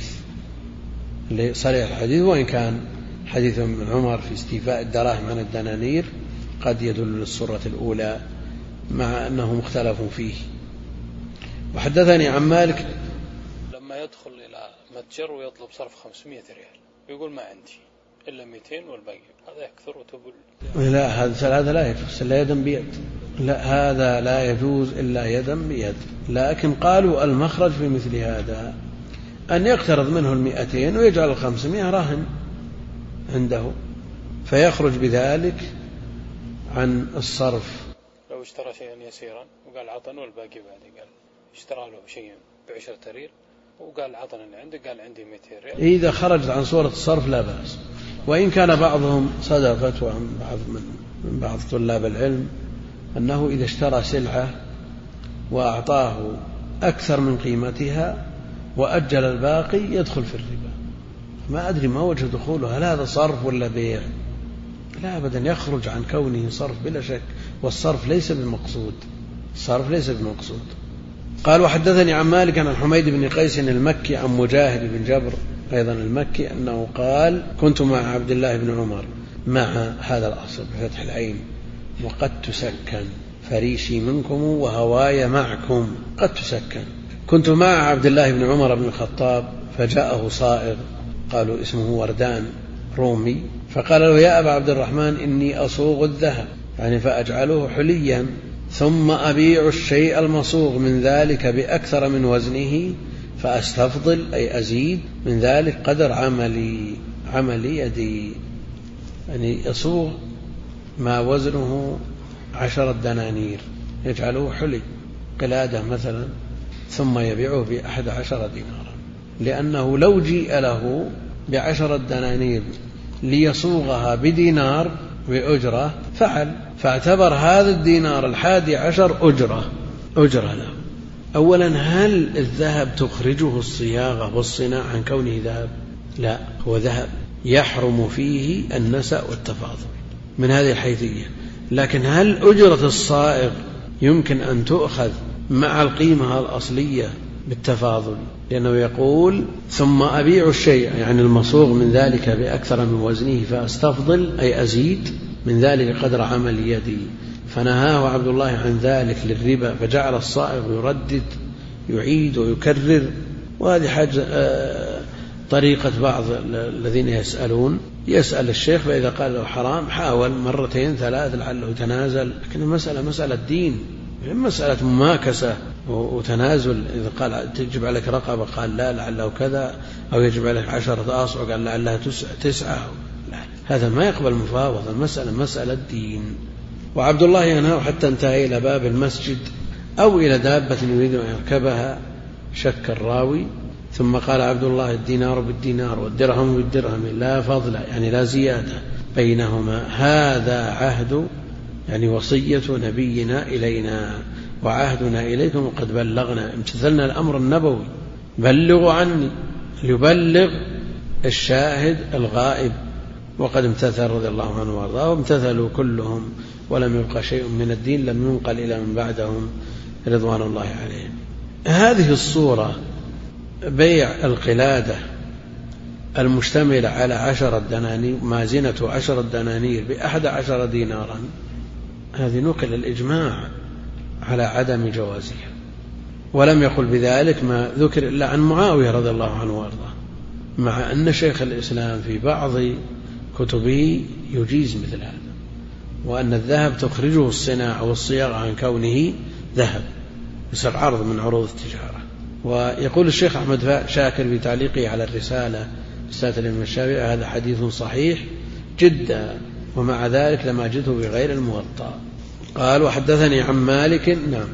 [SPEAKER 2] الحديث، وإن كان حديث من عمر في استيفاء الدراهم عن الدنانير قد يدل للصورة الأولى مع أنه مختلف فيه. وحدثني عن مالك
[SPEAKER 1] لما يدخل إلى متجر ويطلب صرف 500 ريال يقول ما عندي إلا 200 والباقي، هذا يكثر وتقول
[SPEAKER 2] لا هذا لا يجوز إلا يدا بيد، لا هذا لا يجوز إلا يدا بيد. لكن قالوا المخرج في مثل هذا أن يقترض منه 200 ويجعل 500 راهن عنده، فيخرج بذلك عن الصرف.
[SPEAKER 1] لو اشترى شيئا يسيرا وقال عطن والباقي بعد، قال اشترى له شيئا ب10 ريال وقال عطن اللي عندك، قال عندي 200 ريال،
[SPEAKER 2] إذا خرجت عن صورة الصرف لا بأس. وإن كان بعضهم صدر فتوى من بعض طلاب العلم أنه إذا اشترى سلعة وأعطاه أكثر من قيمتها وأجل الباقي يدخل في الربا. ما أدري ما وجه دخوله، هل هذا صرف ولا بيع؟ لا أبدا، يخرج عن كونه صرف بلا شك، والصرف ليس بالمقصود، الصرف ليس بالمقصود. قال وحدثني عن مالك عن حميد بن قيس المكي عن مجاهد بن جبر أيضا المكي أنه قال كنت مع عبد الله بن عمر، مع هذا الأصل بفتح العين، وقد تسكن فريشي منكم وهواي معكم، قد تسكن. كنت مع عبد الله بن عمر بن الخطاب فجاءه صائغ، قالوا اسمه وردان رومي، فقال له يا أبا عبد الرحمن إني أصوغ الذهب، يعني فأجعله حليا، ثم أبيع الشيء المصوغ من ذلك بأكثر من وزنه فأستفضل، أي أزيد من ذلك قدر عملي يدي، يعني يصوغ ما وزنه 10 دنانير يجعله حلي قلادة مثلا، ثم يبيعه ب11 دينارا، لأنه لو جيء له ب10 دنانير ليصوغها بدينار بأجرة فعل، فاعتبر هذا الدينار 11 أجرة له. أولا هل الذهب تخرجه الصياغة والصناعة عن كونه ذهب؟ لا، هو ذهب يحرم فيه النسأ والتفاضل من هذه الحيثية، لكن هل أجرة الصائغ يمكن أن تؤخذ مع القيمة الأصلية بالتفاضل؟ لأنه يقول ثم أبيع الشيء يعني المصوغ من ذلك بأكثر من وزنه فأستفضل، أي أزيد من ذلك قدر عمل يدي، فنهاه عبد الله عن ذلك للربا، فجعل الصائغ يردد يعيد ويكرر. وهذه حاجة طريقة بعض الذين يسأل الشيخ، فإذا قال له حرام حاول 2 3 لعله يتنازل، لكن المسألة مسألة دين، مسألة مماكسة وتنازل. إذا قال تجب عليك رقبة قال لا لعله كذا، أو يجب عليك 10 أصع قال لعلها 9، هذا ما يقبل مفاوضة، المسألة مسألة دين. وعبد الله ينهى حتى انتهى إلى باب المسجد أو إلى دابة يريد أن يركبها، شك الراوي. ثم قال عبد الله الدينار بالدينار والدرهم بالدرهم لا فضل، يعني لا زيادة بينهما، هذا عهد يعني وصية نبينا إلينا وعهدنا إليكم وقد بلغنا، امتثلنا الأمر النبوي، بلغوا عني، ليبلغ الشاهد الغائب، وقد امتثل رضي الله عنه وارضاه، وامتثلوا كلهم ولم يبقى شيء من الدين لم ينقل إلى من بعدهم رضوان الله عليهم. هذه الصورة بيع القلادة المشتملة على 10 دنانير، مازنة 10 دنانير ب11 دينارا، هذه نقل الإجماع على عدم جوازها، ولم يقل بذلك ما ذكر إلا عن معاوية رضي الله عنه وارضاه، مع أن شيخ الإسلام في بعض كتبه يجيز مثل هذا، وأن الذهب تخرجه الصناعة والصياغة عن كونه ذهب، يصير عرض من عروض التجارة. ويقول الشيخ أحمد شاكر في تعليقه على الرسالة رسالة الإمام الشافعي هذا حديث صحيح جدا، ومع ذلك لم أجده بغير الموطأ. قال وحدثني عن مالك، نعم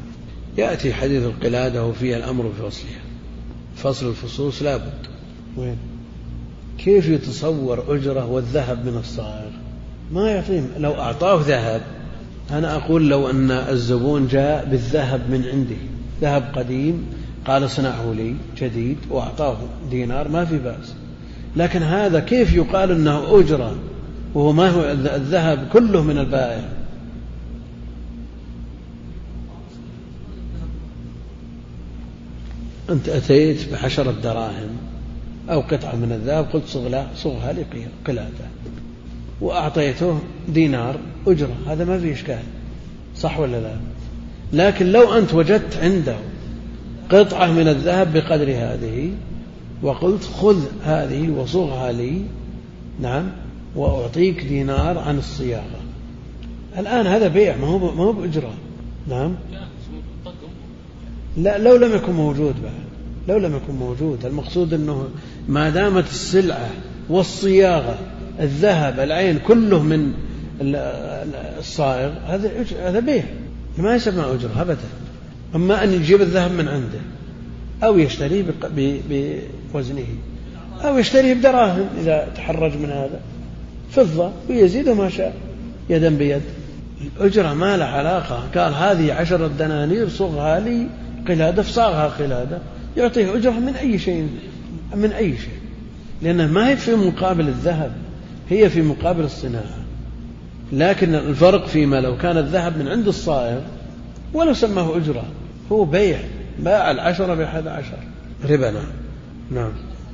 [SPEAKER 2] يأتي حديث القلادة وفيها الأمر بفصلها، فصل الفصوص لا بد. وين كيف يتصور أجرة والذهب من الصائغ؟ ما يعطيهم. لو أعطاه ذهب، أنا أقول لو أن الزبون جاء بالذهب من عنده، ذهب قديم قال صنعه لي جديد وأعطاه دينار ما في بأس، لكن هذا كيف يقال أنه أجرة وهو ما هو الذهب كله من البائع؟ أنت أتيت ب10 دراهم أو قطعة من الذهب قلت صغها لي قلادة، وأعطيته دينار أجرة، هذا ما فيه إشكال، صح ولا لا؟ لكن لو أنت وجدت عنده قطعة من الذهب بقدر هذه وقلت خذ هذه وصغها لي، نعم، وأعطيك دينار عن الصياغة، الآن هذا بيع ما هو بأجرة، نعم. لا لو لم يكن موجود بعد، لو لم يكن موجود، المقصود أنه ما دامت السلعة والصياغة الذهب العين كله من الصائغ، هذا بيع ما يسمى أجرة أبدا. أما أن يجيب الذهب من عنده أو يشتريه بوزنه أو يشتريه بدراهم إذا تحرج من هذا، فضة ويزيد ما شاء يدا بيد، الأجرة ما لها علاقة. قال هذه 10 دنانير صغها لي قلادة، فصاغها قلادة، يعطيه أجرة من أي شيء، من أي شيء، لأنه ما هي في مقابل الذهب، هي في مقابل الصناعة. لكن الفرق فيما لو كان الذهب من عند الصائغ ولو سماه أجرة، هو بيع، باع 10 ب11 ربا. نعم.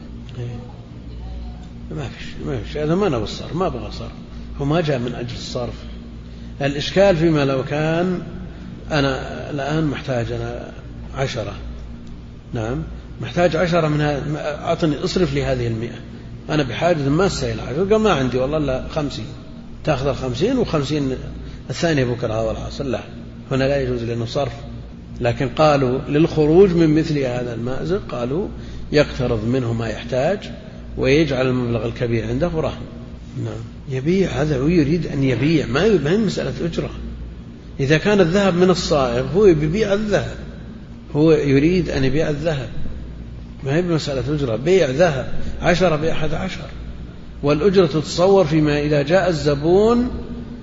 [SPEAKER 2] ما فيش هذا ما نبغى الصرف، ما بغى صرف، هو ما جاء من أجل الصرف. الإشكال فيما لو كان أنا الآن محتاج 10، نعم محتاج 10 من هذا، أعطني أصرف لي هذه 100، أنا بحاجة ما أستاهل 10، قال ما عندي والله إلا 50، تأخذ 50 و50 الثانية بكرة والعصر، لا هنا لا يجوز لأنه صرف. لكن قالوا للخروج من مثل هذا المأزق قالوا يقترض منه ما يحتاج ويجعل المبلغ الكبير عنده رهن. نعم يبيع، هذا هو يريد أن يبيع، ما هي مسألة أجرة. إذا كان الذهب من الصائغ هو يبيع الذهب، هو يريد أن يبيع الذهب، ما هي بمسألة أجرة. بيع ذهب 10 ب11، والأجرة تتصور فيما إذا جاء الزبون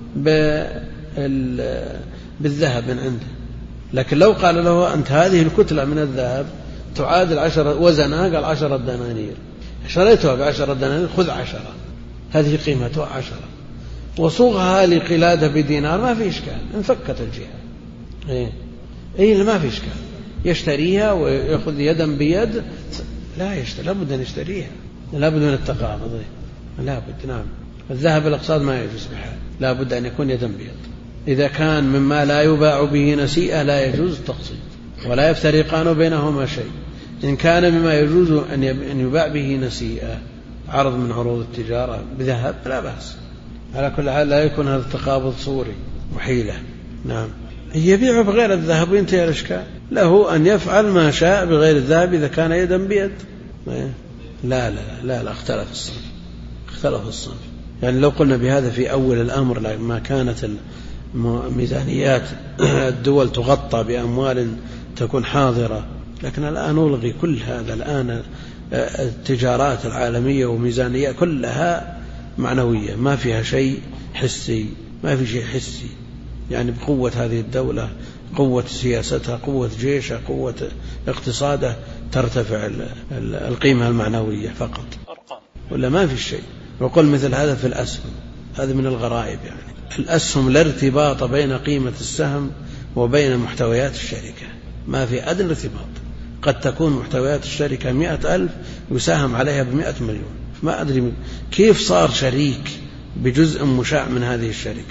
[SPEAKER 2] بالذهب من عنده. لكن لو قال له أنت هذه الكتلة من الذهب تعادل 10 وزنها، قال 10 دنانير، شريتها ب10 دنانير، خذ 10، هذه قيمتها 10، وصوغها لقلادة بدينار، ما في إشكال، انفكت الجهة. إيه ما في إشكال، يشتريها ويأخذ يدا بيد، لا يشتري، لابد أن يشتريها، لابد من التقابض، لابد. نعم الذهب الأقساط ما يجوز بحال، لابد أن يكون يدا بيد. إذا كان مما لا يباع به نسيئة لا يجوز التقسيط، ولا يفترقان بينهما شيء. إن كان مما يجوز أن يباع به نسيئة، عرض من عروض التجارة بذهب، لا بأس. على كل حال لا يكون هذا التقابض صوري وحيلة. نعم يبيع بغير الذهب وينتهي الإشكال، له أن يفعل ما شاء بغير الذهب إذا كان يدا بيد. لا اختلف الصنف. يعني لو قلنا بهذا في أول الأمر لما كانت ميزانيات الدول تغطى بأموال تكون حاضرة، لكن الآن نلغي كل هذا. الآن التجارات العالمية وميزانية كلها معنوية، ما فيها شيء حسي، ما في شيء حسي. يعني بقوة هذه الدولة، قوة سياستها، قوة جيشها، قوة اقتصادها، ترتفع القيمة المعنوية فقط، ولا ما في شيء. وقل مثل هذا في الأسهم، هذا من الغرائب. يعني الأسهم لا ارتباط بين قيمة السهم وبين محتويات الشركة، ما في أدنى ارتباط. قد تكون محتويات الشركة 100,000 يساهم عليها ب100 مليون، ما أدري كيف صار شريك بجزء مشاع من هذه الشركة.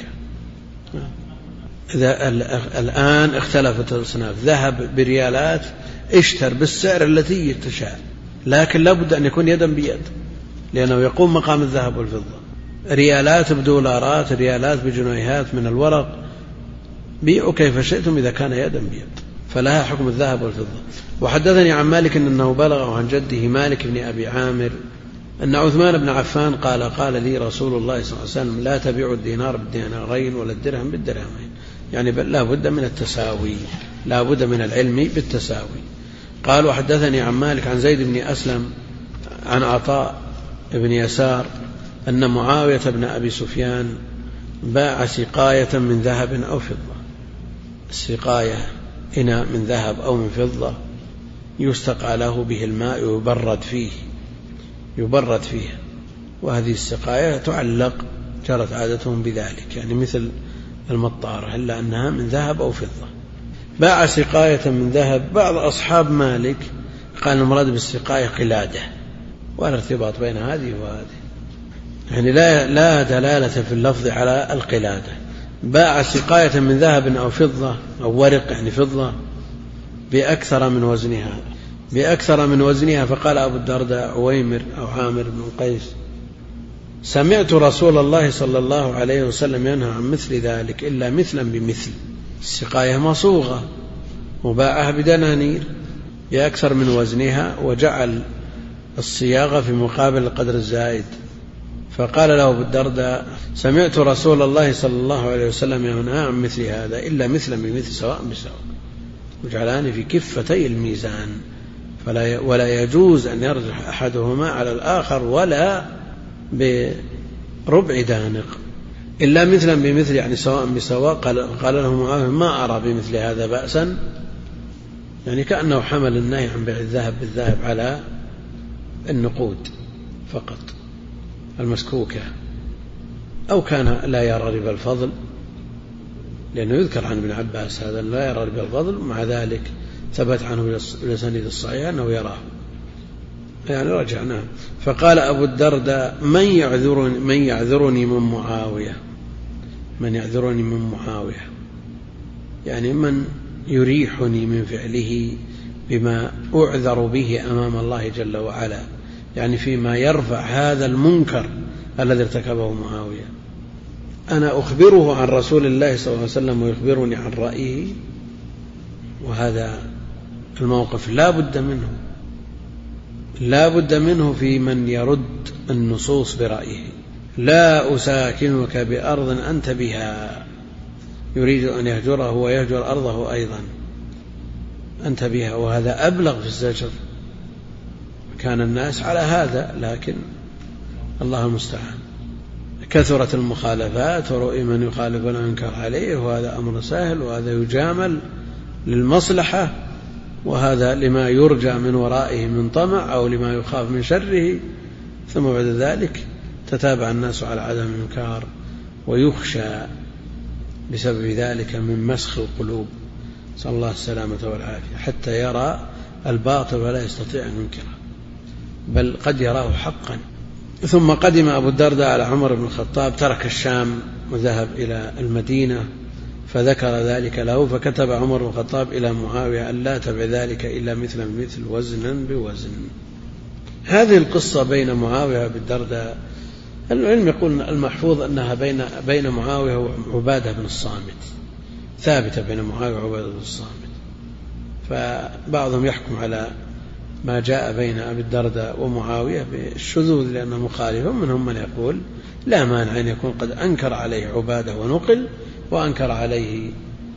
[SPEAKER 2] إذا الآن اختلفت الأصناف، ذهب بريالات اشتر بالسعر التي تشاء، لكن لابد أن يكون يدا بيد، لأنه يقوم مقام الذهب والفضة. ريالات بدولارات، ريالات بجنيهات من الورق، بيعوا كيف شئتم إذا كان يدا بيد، فلها حكم الذهب والفضة. وحدثني عن مالك أنه بلغه عن جده مالك بن أبي عامر أن عثمان بن عفان قال لي رسول الله صلى الله عليه وسلم لا تبيعوا الدينار بالدينارين ولا الدرهم بالدرهمين، يعني لا بد من التساوي، لا بد من العلم بالتساوي. قال وحدثني عن مالك عن زيد بن أسلم عن عطاء بن يسار أن معاوية بن أبي سفيان باع سقاية من ذهب أو فضة. السقاية إناء من ذهب أو من فضة يستقى له به الماء يبرد فيه، وهذه السقاية تعلق، جرت عادتهم بذلك، يعني مثل المطارة، إلا أنها من ذهب أو فضة. باع سقاية من ذهب. بعض أصحاب مالك قال المراد بالسقاية قلادة، ولا ارتباط بين هذه وهذه، يعني لا دلالة في اللفظ على القلادة. باع سقاية من ذهب أو فضة أو ورق، يعني فضة، بأكثر من وزنها. فقال أبو الدرداء عويمر أو عامر بن قيس سمعت رسول الله صلى الله عليه وسلم ينهى عن مثل ذلك إلا مثلا بمثل. السقاية مصوغة وباعها بدنانير بأكثر من وزنها، وجعل الصياغة في مقابل القدر الزائد. فقال له أبو الدرداء سمعت رسول الله صلى الله عليه وسلم ينهى عن مثل هذا إلا مثلا بمثل سواء بسواء، وجعلان في كفتي الميزان، ولا يجوز أن يرجح أحدهما على الآخر ولا بربع دانق، إلا مثلا بمثل، يعني سواء بسواء. قال له معاوية ما أرى بمثل هذا بأسا، يعني كأنه حمل النهي عن بيع الذهب بالذهب على النقود فقط المسكوكة. أو كان لا يرى ربا الفضل، لأنه يذكر عن ابن عباس هذا لا يرى ربا الفضل، مع ذلك ثبت عنه بالأسانيد الصحيحة أنه يراه، يعني رجعنا. فقال أبو الدرداء: من يعذرني من معاوية، من يعذرني من معاوية، يعني من يريحني من فعله بما أعذر به أمام الله جل وعلا، يعني فيما يرفع هذا المنكر الذي ارتكبه معاوية. أنا أخبره عن رسول الله صلى الله عليه وسلم ويخبرني عن رأيه، وهذا الموقف لا بد منه في من يرد النصوص برأيه. لا أساكنك بأرض أنت بها، يريد أن يهجره ويهجر أرضه أيضا، أنت بها، وهذا أبلغ في الزجر. كان الناس على هذا، لكن الله المستعان كثرت المخالفات، ورؤي من يخالف ولا ينكر عليه، وهذا أمر سهل، وهذا يجامل للمصلحة، وهذا لما يرجى من ورائه من طمع أو لما يخاف من شره. ثم بعد ذلك تتابع الناس على عدم الإنكار، ويخشى بسبب ذلك من مسخ القلوب، صلى الله السلامة والعافية، حتى يرى الباطل ولا يستطيع أن ينكره، بل قد يراه حقا. ثم قدم أبو الدرداء على عمر بن الخطاب، ترك الشام وذهب إلى المدينة، فذكر ذلك له، فكتب عمر بن الخطاب إلى معاوية أن لا تبع ذلك إلا مثلا بمثل وزنا بوزن. هذه القصة بين معاوية وأبي الدرداء، العلم يقول المحفوظ أنها بين معاوية وعبادة بن الصامت، ثابتة بين معاوية وعبادة بن الصامت. فبعضهم يحكم على ما جاء بين أبي الدرداء ومعاوية بالشذوذ لأنه مخالف، منهم من يقول لا مانع أن يكون قد أنكر عليه عبادة ونقل، وأنكر عليه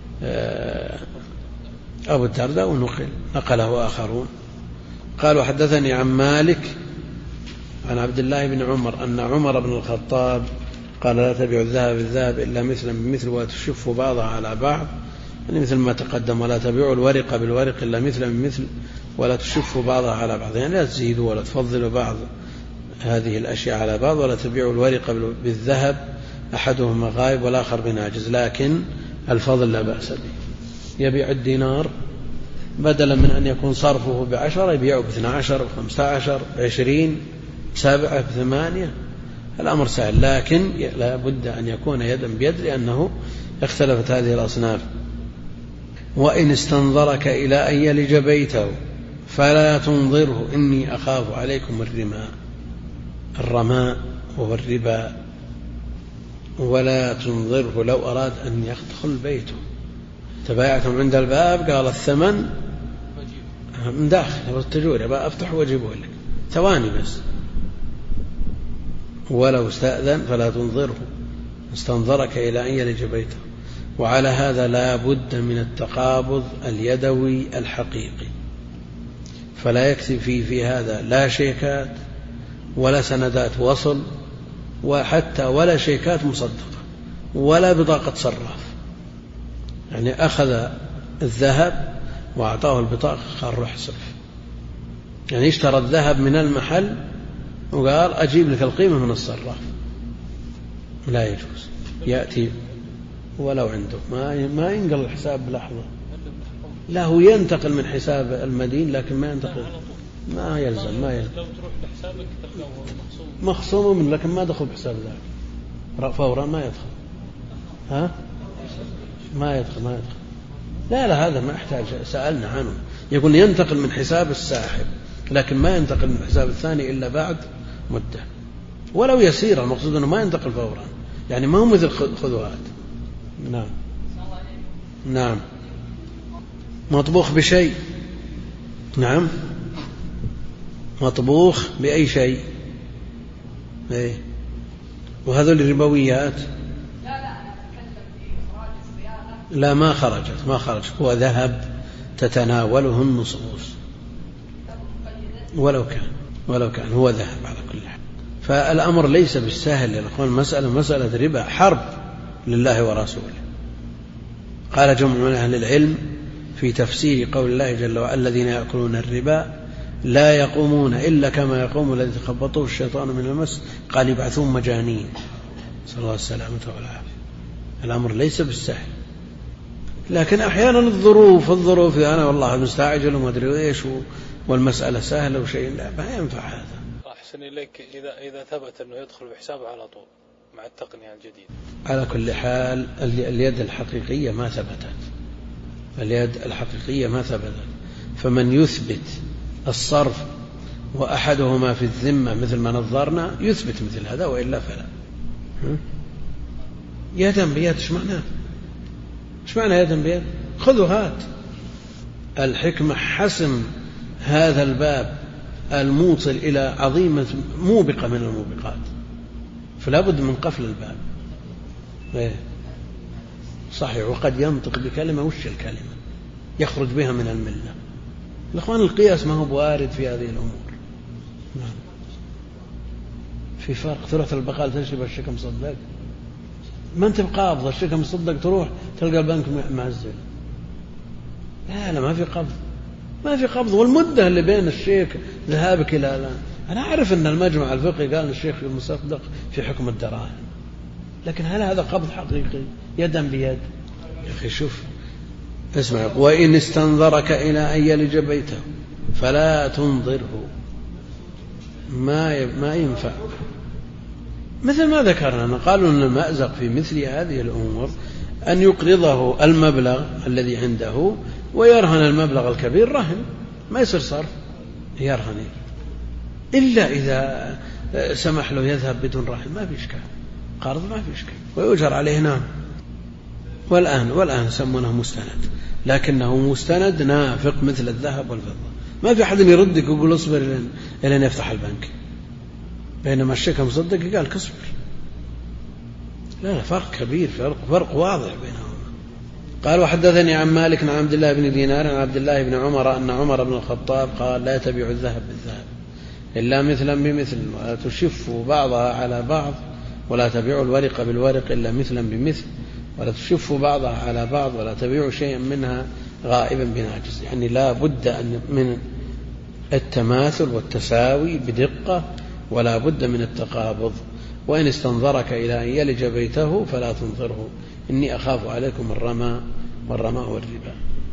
[SPEAKER 2] أبو الدرداء نقله آخرون. قالوا: حدثني عن مالك عن عبد الله بن عمر أن عمر بن الخطاب قال: لا تبيع الذهب بالذهب إلا مثلا بمثل ولا تشف بعضها على بعض، يعني مثل ما تقدم. ولا تبيع الورق بالورق إلا مثلا بمثل ولا تشف بعضها على بعض، يعني لا تزيدوا ولا تفضلوا بعض هذه الأشياء على بعض. ولا تبيع الورق بالذهب أحدهما غائب والآخر بناجز، لكن الفضل لا بأس به. يبيع الدينار بدلا من أن يكون صرفه ب10 يبيعه ب12 ب15 ب20 ب7 ب8. الأمر سهل، لكن لا بد أن يكون يدا بيد، لأنه اختلفت هذه الأصناف. وإن استنظرك إلى أن يلج بيته فلا تنظره إني أخاف عليكم الرماء وهو الربا. ولا تنظره لو أراد أن يدخل بيته، تبايعتم عند الباب، قال الثمن من داخل والتجور يبقى أفتح وأجيبه لك، ثواني بس. ولو استأذن فلا تنظره، استنظرك إلى أن يلج بيته. وعلى هذا لا بد من التقابض اليدوي الحقيقي، فلا يكفي في هذا لا شيكات ولا سندات وصل، وحتى ولا شيكات مصدقة ولا بطاقة صراف. يعني أخذ الذهب وأعطاه البطاقة قال روح صرف، يعني اشترى الذهب من المحل وقال أجيب لك القيمة من الصراف، لا يجوز. يأتي ولو عنده ما ينقل الحساب بلحظة، لا هو ينتقل من حساب المدين، لكن ما ينتقل، ما يلزم لو تروح لحسابك مخصوم من، لكن ما دخل بحساب ذلك فورا، ما يدخل. ما يدخل. لا هذا ما يحتاج، سألنا عنه، يقول ينتقل من حساب الساحب، لكن ما ينتقل من حساب الثاني إلا بعد مدة ولو يسير. المقصود أنه ما ينتقل فورا، يعني ما هو مثل خذوات. نعم مطبوخ بشيء، نعم مطبوخ بأي شيء، وهذول الربويات لا ما خرجت، هو ذهب تتناوله النصوص ولو كان هو ذهب على كل حال. فالأمر ليس بالسهل، يقول مسألة ربا حرب لله ورسوله. قال جمع من أهل العلم في تفسير قول الله جل وعلا: الذين يأكلون الربا لا يقومون إلا كما يقوم الذي تخبطه الشيطان من المس، قال يبعثون مجانين. نسأل الله السلامة والعافية. الأمر ليس بالسهل، لكن أحيانا الظروف أنا والله مستعجل وما أدري إيش والمسألة سهلة وشيء، لا ما ينفع هذا.
[SPEAKER 1] أحسن إليك إذا ثبت أنه يدخل بحسابه على طول مع التقنية الجديدة.
[SPEAKER 2] على كل حال اليد الحقيقية ما ثبتت، اليد الحقيقية ما ثبتت، فمن يثبت الصرف وأحدهما في الذمة مثل ما نظرنا يثبت مثل هذا، وإلا فلا. يدا بيد إيش معنى يدا بيد؟ خذوا هات. الحكمة حسم هذا الباب الموصل إلى عظيمة موبقة من الموبقات، فلا بد من قفل الباب. صحيح، وقد ينطق بكلمة وش الكلمة يخرج بها من الملة. الأخوان القياس ما هو بوارد في هذه الأمور. في فرق، تروح البقال تشرب الشيك مصدق، ما انت بقابض الشيك مصدق، تروح تلقى البنك معزل. لا ما في قبض، والمدة اللي بين الشيك ذهابك إلى الآن. أنا أعرف أن المجمع الفقهي قال أن الشيخ المصدق في حكم الدراهم، لكن هل هذا قبض حقيقي يدا بيد؟ يا أخي شوف اسمع، وإن استنظرك إلى أن يلج بيته فلا تنظره، ما ينفع. مثل ما ذكرنا قالوا أن المأزق في مثل هذه الأمور أن يقرضه المبلغ الذي عنده ويرهن المبلغ الكبير رهن، ما يصير صرف، يرهن، إلا إذا سمح له يذهب بدون رهن ما في إشكال، قرض ما في إشكال ويؤجر عليه. نعم. والآن يسمونه مستند، لكنه مستند نافق مثل الذهب والفضة، ما في أحد يردك ويقول اصبر إلى أن يفتح البنك، بينما الشيك مصدق قال كصبر. لا فرق كبير، فرق واضح بينهما. قال وحدثني عن مالك عن عبد الله بن دينار عن عبد الله بن عمر أن عمر بن الخطاب قال لا تبيع الذهب بالذهب إلا مثلا بمثل، ولا تشفوا بعضها على بعض، ولا تبيعوا الورق بالورق إلا مثلا بمثل، ولا تشفوا بعضها على بعض، ولا تبيعوا شيئا منها غائبا بناجز. يعني لا بد من التماثل والتساوي بدقة، ولا بد من التقابض. وإن استنظرك إلى أن يلج بيته فلا تنظره، إني أخاف عليكم والرماء والربا.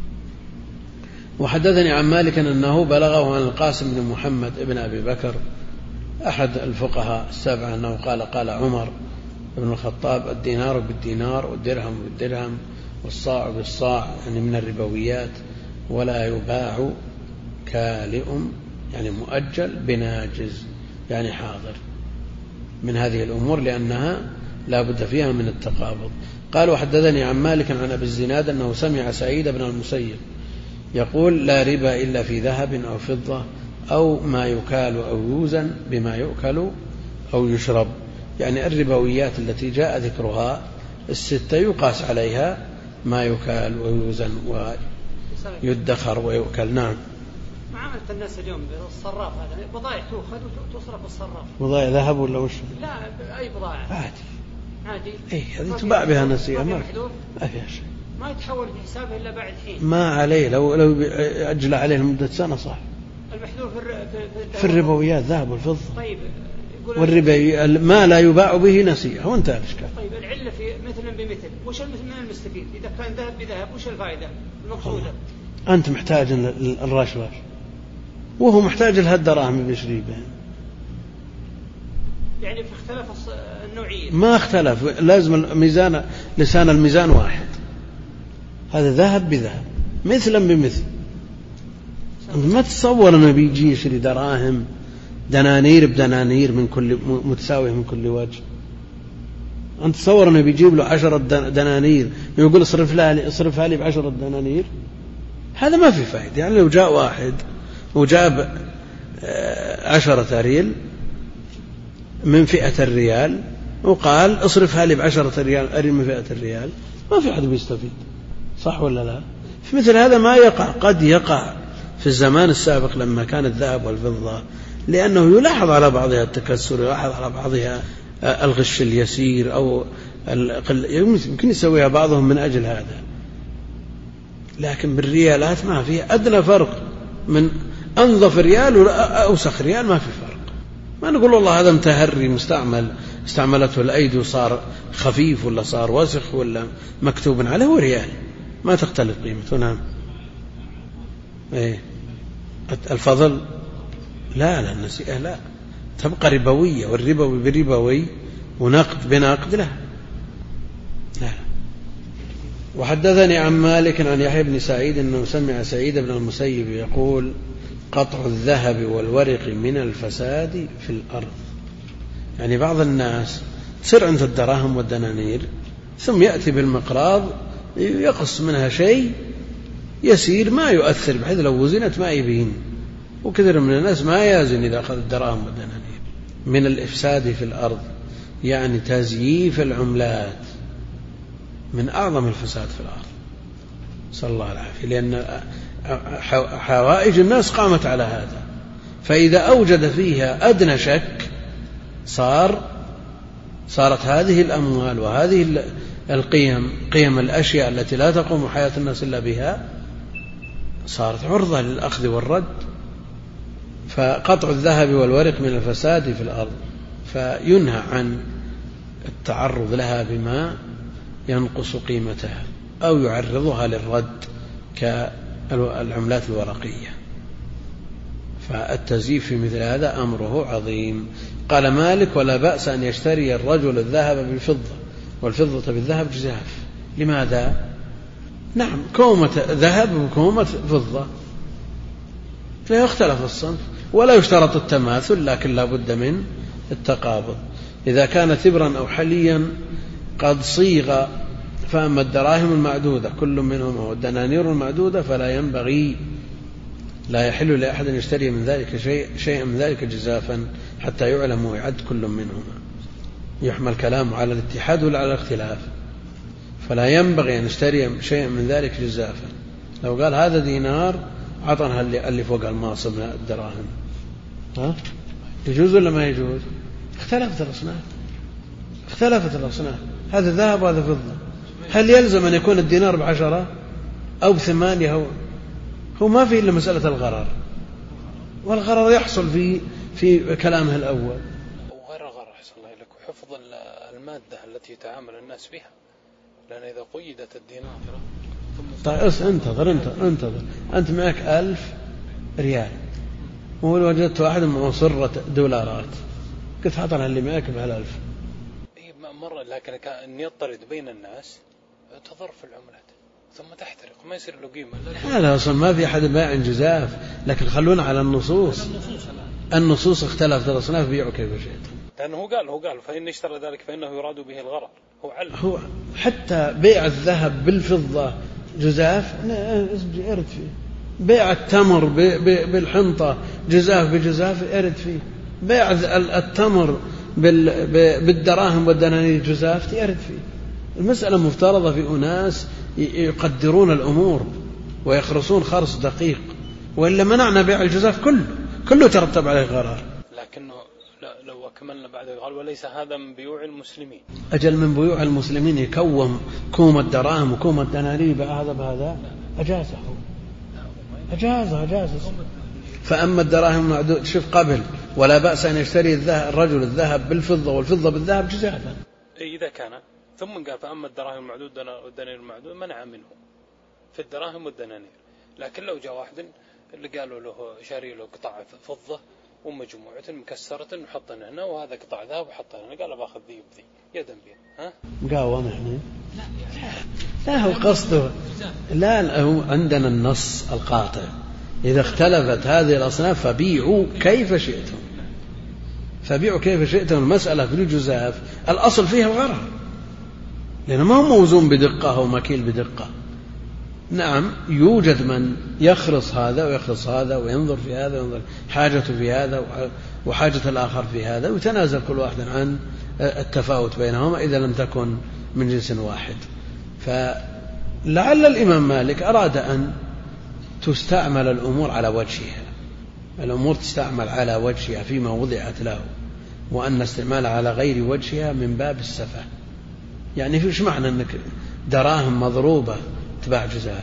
[SPEAKER 2] وحدثني عن مالك أنه بلغه عن القاسم بن محمد ابن أبي بكر أحد الفقهاء السبعة أنه قال عمر بن الخطاب الدينار بالدينار والدرهم بالدرهم والصاع بالصاع، يعني من الربويات، ولا يباع كالئ يعني مؤجل بناجز يعني حاضر من هذه الأمور، لأنها لا بد فيها من التقابض. قال وحدثني عن مالك عن أبي الزناد أنه سمع سعيد بن المسيب يقول لا ربا إلا في ذهب أو فضة أو ما يكال أو يوزن بما يؤكل أو يشرب، يعني الربويات التي جاء ذكرها الستة يقاس عليها ما يكال ويوزن ويدخر ويؤكل. نعم.
[SPEAKER 3] معاملة الناس اليوم بالصراف هذا بضائع تؤخذ وتصرف الصراف.
[SPEAKER 2] بضائع ذهب ولا وش؟
[SPEAKER 3] لا أي بضائع عادي.
[SPEAKER 2] إيه هذه تباع بها نسيئة، ما فيها شيء،
[SPEAKER 3] ما يتحول في حسابه إلا بعد حين.
[SPEAKER 2] ما عليه لو أجل عليه لمدة سنة صح.
[SPEAKER 3] المحذور
[SPEAKER 2] في الربويات ذهب والفضة.
[SPEAKER 3] طيب
[SPEAKER 2] والربا ما لا يباع به نسيئة وانتهى الإشكال.
[SPEAKER 3] طيب العلة في مثلا بمثل، وش المثل من المستفيد؟ إذا كان ذهب بذهب وش الفائدة المقصودة؟
[SPEAKER 2] أنت محتاج الرشوة وهو محتاج الدراهم بيشري بها.
[SPEAKER 3] يعني في اختلاف النوعية.
[SPEAKER 2] ما اختلف، لازم لسان الميزان واحد، هذا ذهب بذهب مثلا بمثل. أنت ما تتصور أنه بيجي يشري دراهم دنانير بدنانير من كل متساوية من كل وجه. أنت تصور أنه بيجيب له 10 دنانير ويقول اصرفها لي ب10 دنانير، هذا ما في فائدة. يعني لو جاء واحد وجاب 10 ريال من فئة الريال وقال اصرفها لي ب10 ريال من فئة الريال، ما في أحد بيستفيد، صح ولا لا؟ في مثل هذا ما يقع، قد يقع في الزمان السابق لما كان الذهب والفضة، لأنه يلاحظ على بعضها التكسر، يلاحظ على بعضها الغش اليسير أو يمكن يسويها بعضهم من أجل هذا. لكن بالريالات ما في أدنى فرق، من أنظف ريال وأوسخ ريال ما في فرق، ما نقول والله هذا متهري مستعمل استعملته الأيدي وصار خفيف ولا صار وسخ ولا مكتوب عليه، هو ريال ما تختلف قيمته. نعم. الفضل لا النسيئة لا، تبقى ربوية، والربوي بربوي ونقد بنقد لا. وحدثني عن مالك عن يحيى بن سعيد أنه سمع سعيد بن المسيب يقول: قطع الذهب والورق من الفساد في الأرض. يعني بعض الناس تصير عند الدراهم والدنانير ثم يأتي بالمقراض يقص منها شيء يسير ما يؤثر، بحيث لو وزنت ما يبين، وكثير من الناس ما يازن إذا أخذ الدراهم والدنانير. من الإفساد في الأرض يعني تزييف العملات من أعظم الفساد في الأرض، صلى الله العافية، لأن حوائج الناس قامت على هذا، فإذا أوجد فيها أدنى شك صارت هذه الأموال وهذه قيم الأشياء التي لا تقوم حياة الناس إلا بها صارت عرضة للأخذ والرد. فقطع الذهب والورق من الفساد في الأرض، فينهى عن التعرض لها بما ينقص قيمتها أو يعرضها للرد كالعملات الورقية. فالتزييف في مثل هذا أمره عظيم. قال مالك: ولا بأس أن يشتري الرجل الذهب بالفضة والفضة بالذهب جزاف. لماذا؟ نعم، كومة ذهب وكومة فضة لا يختلف الصنف، ولا يشترط التماثل، لكن لا بد من التقابض. إذا كان تبرا أو حليا قد صيغ، فأما الدراهم المعدودة كل منهم والدنانير المعدودة فلا ينبغي، لا يحل لأحد أن يشتري من ذلك شيئا من ذلك جزافا حتى يعلم ويعد كل منهما. يحمل كلام على الاتحاد ولا على الاختلاف، فلا ينبغي أن يشتري شيئا من ذلك جزافا. لو قال هذا دينار عطنها اللي فوق الماصب من الدراهم، يجوز ولا ما يجوز؟ اختلفت الأصناف، هذا ذهب وهذا فضة. هل يلزم أن يكون الدينار ب10 أو ب8؟ هو ما في إلا مسألة الغرر، والغرر يحصل في كلامه الأول.
[SPEAKER 1] وغير غرر حصل الله لك حفظ المادة التي يتعامل الناس بها، لأن إذا قيدت الدينار
[SPEAKER 2] طيب انتظر أنت معك 1000 ريال ووجدت واحد معصرة دولارات، قلت حطنا اللي معك ب1000
[SPEAKER 1] مرة، لكن أن يضطرد بين الناس تضر في العملات ثم تحترق ما يصير له قيمة.
[SPEAKER 2] هذا أصلا ما في أحد باع جزاف، لكن خلونا على النصوص اختلفت الأصناف بيعوا كيف شئتم.
[SPEAKER 1] لأنه هو قال فإن اشترى ذلك فإنه يراد به الغرر.
[SPEAKER 2] هو حتى بيع الذهب بالفضة جزاف يرد فيه، بيع التمر بالحنطة جزاف بجزاف يرد فيه، بيع التمر بالدراهم والدنانير جزاف يرد فيه. المسألة مفترضة في أناس يقدرون الأمور ويخرصون خرص دقيق، وإلا منعنا بيع الجزاف كله ترتب عليه غرار.
[SPEAKER 1] لكنه لو أكملنا بعد قال وليس هذا من بيوع المسلمين.
[SPEAKER 2] أجل من بيوع المسلمين يكوم كوم الدراهم وكوم الدنانير بهذا أجازه. فأما الدراهم معدود، شوف قبل ولا بأس أن يشتري الرجل الذهب بالفضة والفضة بالذهب جزافا
[SPEAKER 1] إذا كان، ثم قال فأما الدراهم المعدود والدنانير المعدود منع منه في الدراهم والدنانير. لكن لو جاء واحد اللي قالوا له شاري له قطع فضة ومجموعة مكسرة وحطنا هنا وهذا قطع ذهب وحطنا هنا، قال باخذ ذي وذي يدا بيد
[SPEAKER 2] مقاومة يعني. لا هو قصده لا، هو عندنا النص القاطع إذا اختلفت هذه الأصناف فبيعوا كيف شئتم. المسألة في الجزاف الأصل فيها الغرر، لأنه ما هو موزون بدقة أو مكيل بدقة. نعم يوجد من يخرص هذا ويخرص هذا وينظر في هذا وينظر حاجته في هذا وحاجة الآخر في هذا، ويتنازل كل واحد عن التفاوت بينهما إذا لم تكن من جنس واحد. فلعل الإمام مالك أراد أن تستعمل الأمور على وجهها، الأمور تستعمل على وجهها فيما وضعت له، وأن استعمالها على غير وجهها من باب السفة. يعني فيش معنى أنك دراهم مضروبة تباع جزاف،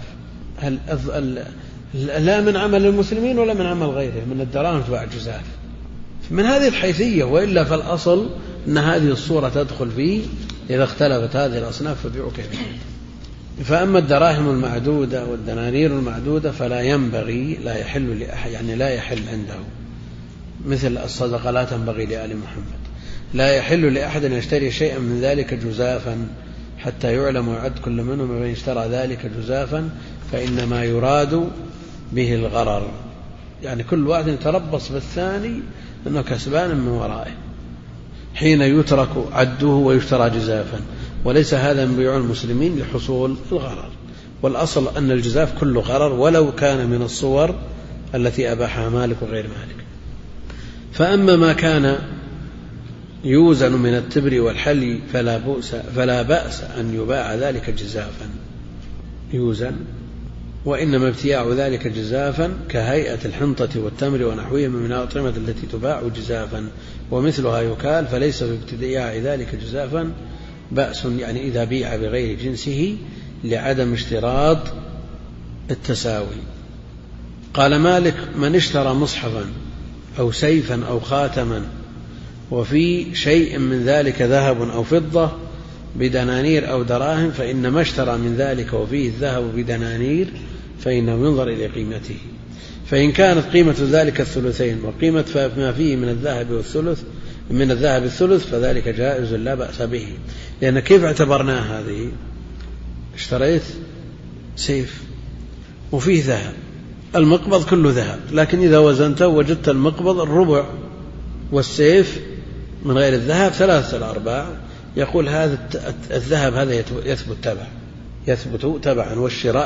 [SPEAKER 2] لا من عمل المسلمين ولا من عمل غيره، من الدراهم تباع جزاف، من هذه الحيثية، وإلا فالأصل أن هذه الصورة تدخل فيه إذا اختلفت هذه الأصناف فبيعوا كيف. فأما الدراهم المعدودة والدنانير المعدودة فلا ينبغي، لا يحل لأحد، يعني لا يحل عنده، مثل الصدقة لا تنبغي لآل محمد، لا يحل لأحد أن يشتري شيئا من ذلك جزافا حتى يعلم ويعد كل منهم، ومن اشترى ذلك جزافا فإنما يراد به الغرر، يعني كل واحد يتربص بالثاني أنه كسبان من ورائه حين يترك عده ويشترى جزافا، وليس هذا من بيوع المسلمين لحصول الغرر. والأصل أن الجزاف كله غرر ولو كان من الصور التي أباحها مالك وغير مالك. فأما ما كان يوزن من التبر والحلي فلا بأس أن يباع ذلك جزافا، يوزن، وإنما ابتياع ذلك جزافا كهيئة الحنطة والتمر ونحوهما من الأطعمة التي تباع جزافا ومثلها يكال، فليس في ابتياع ذلك جزافا بأس، يعني إذا بيع بغير جنسه لعدم اشتراط التساوي. قال مالك: من اشترى مصحفا أو سيفا أو خاتما وفي شيء من ذلك ذهب أو فضة بدنانير أو دراهم، فإن ما اشترى من ذلك وفيه الذهب بدنانير فإنه ينظر إلى قيمته، فإن كانت قيمة ذلك الثلثين وقيمة ما فيه من الذهب الثلث فذلك جائز لا بأس به. لأن كيف اعتبرناه؟ هذه اشتريت سيف وفيه ذهب، المقبض كله ذهب، لكن إذا وزنته وجدت المقبض الربع والسيف من غير الذهب 3/4، يقول هذا الذهب هذا يثبت تبعا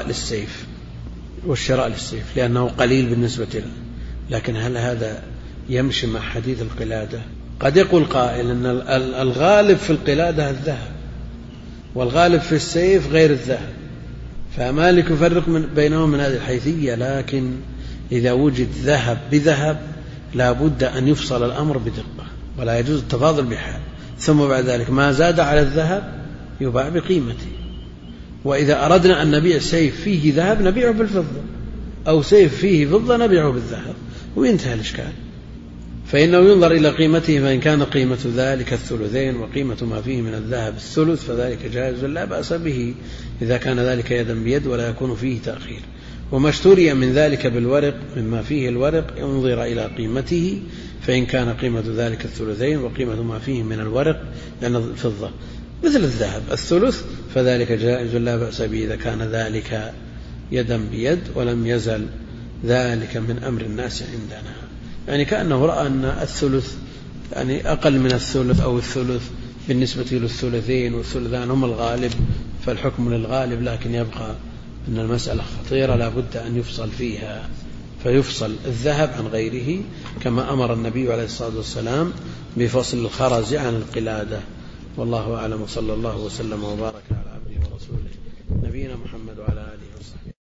[SPEAKER 2] والشراء للسيف لأنه قليل بالنسبة له. لكن هل هذا يمشي مع حديث القلادة؟ قد يقول قائل أن الغالب في القلادة الذهب والغالب في السيف غير الذهب، فمالك يفرق بينهم من هذه الحيثية. لكن إذا وجد ذهب بذهب لا بد أن يفصل الأمر بدقة، ولا يجوز التفاضل بحال، ثم بعد ذلك ما زاد على الذهب يباع بقيمته. وإذا أردنا أن نبيع سيف فيه ذهب نبيعه بالفضة، أو سيف فيه فضة نبيعه بالذهب، وينتهي الإشكال. فإنه ينظر إلى قيمته، فإن كان قيمة ذلك الثلثين وقيمة ما فيه من الذهب الثلث فذلك جائز لا بأس به إذا كان ذلك يدا بيد ولا يكون فيه تأخير. وما اشتري من ذلك بالورق مما فيه الورق ينظر إلى قيمته، فإن كان قيمة ذلك الثلثين وقيمة ما فيه من الورق لأن الفضة مثل الذهب الثلث فذلك جائز لا بأس به إذا كان ذلك يدا بيد ولم يزل ذلك من أمر الناس عندنا. يعني كأنه رأى أن الثلث يعني أقل من الثلث أو الثلث بالنسبة للثلثين والثلثان هم الغالب، فالحكم للغالب، لكن يبقى أن المسألة خطيرة لا بد أن يفصل فيها، فيفصل الذهب عن غيره كما أمر النبي عليه الصلاة والسلام بفصل الخرز عن القلادة. والله أعلم، صلى الله وسلم وبارك على عبده ورسوله نبينا محمد وعلى آله وصحبه.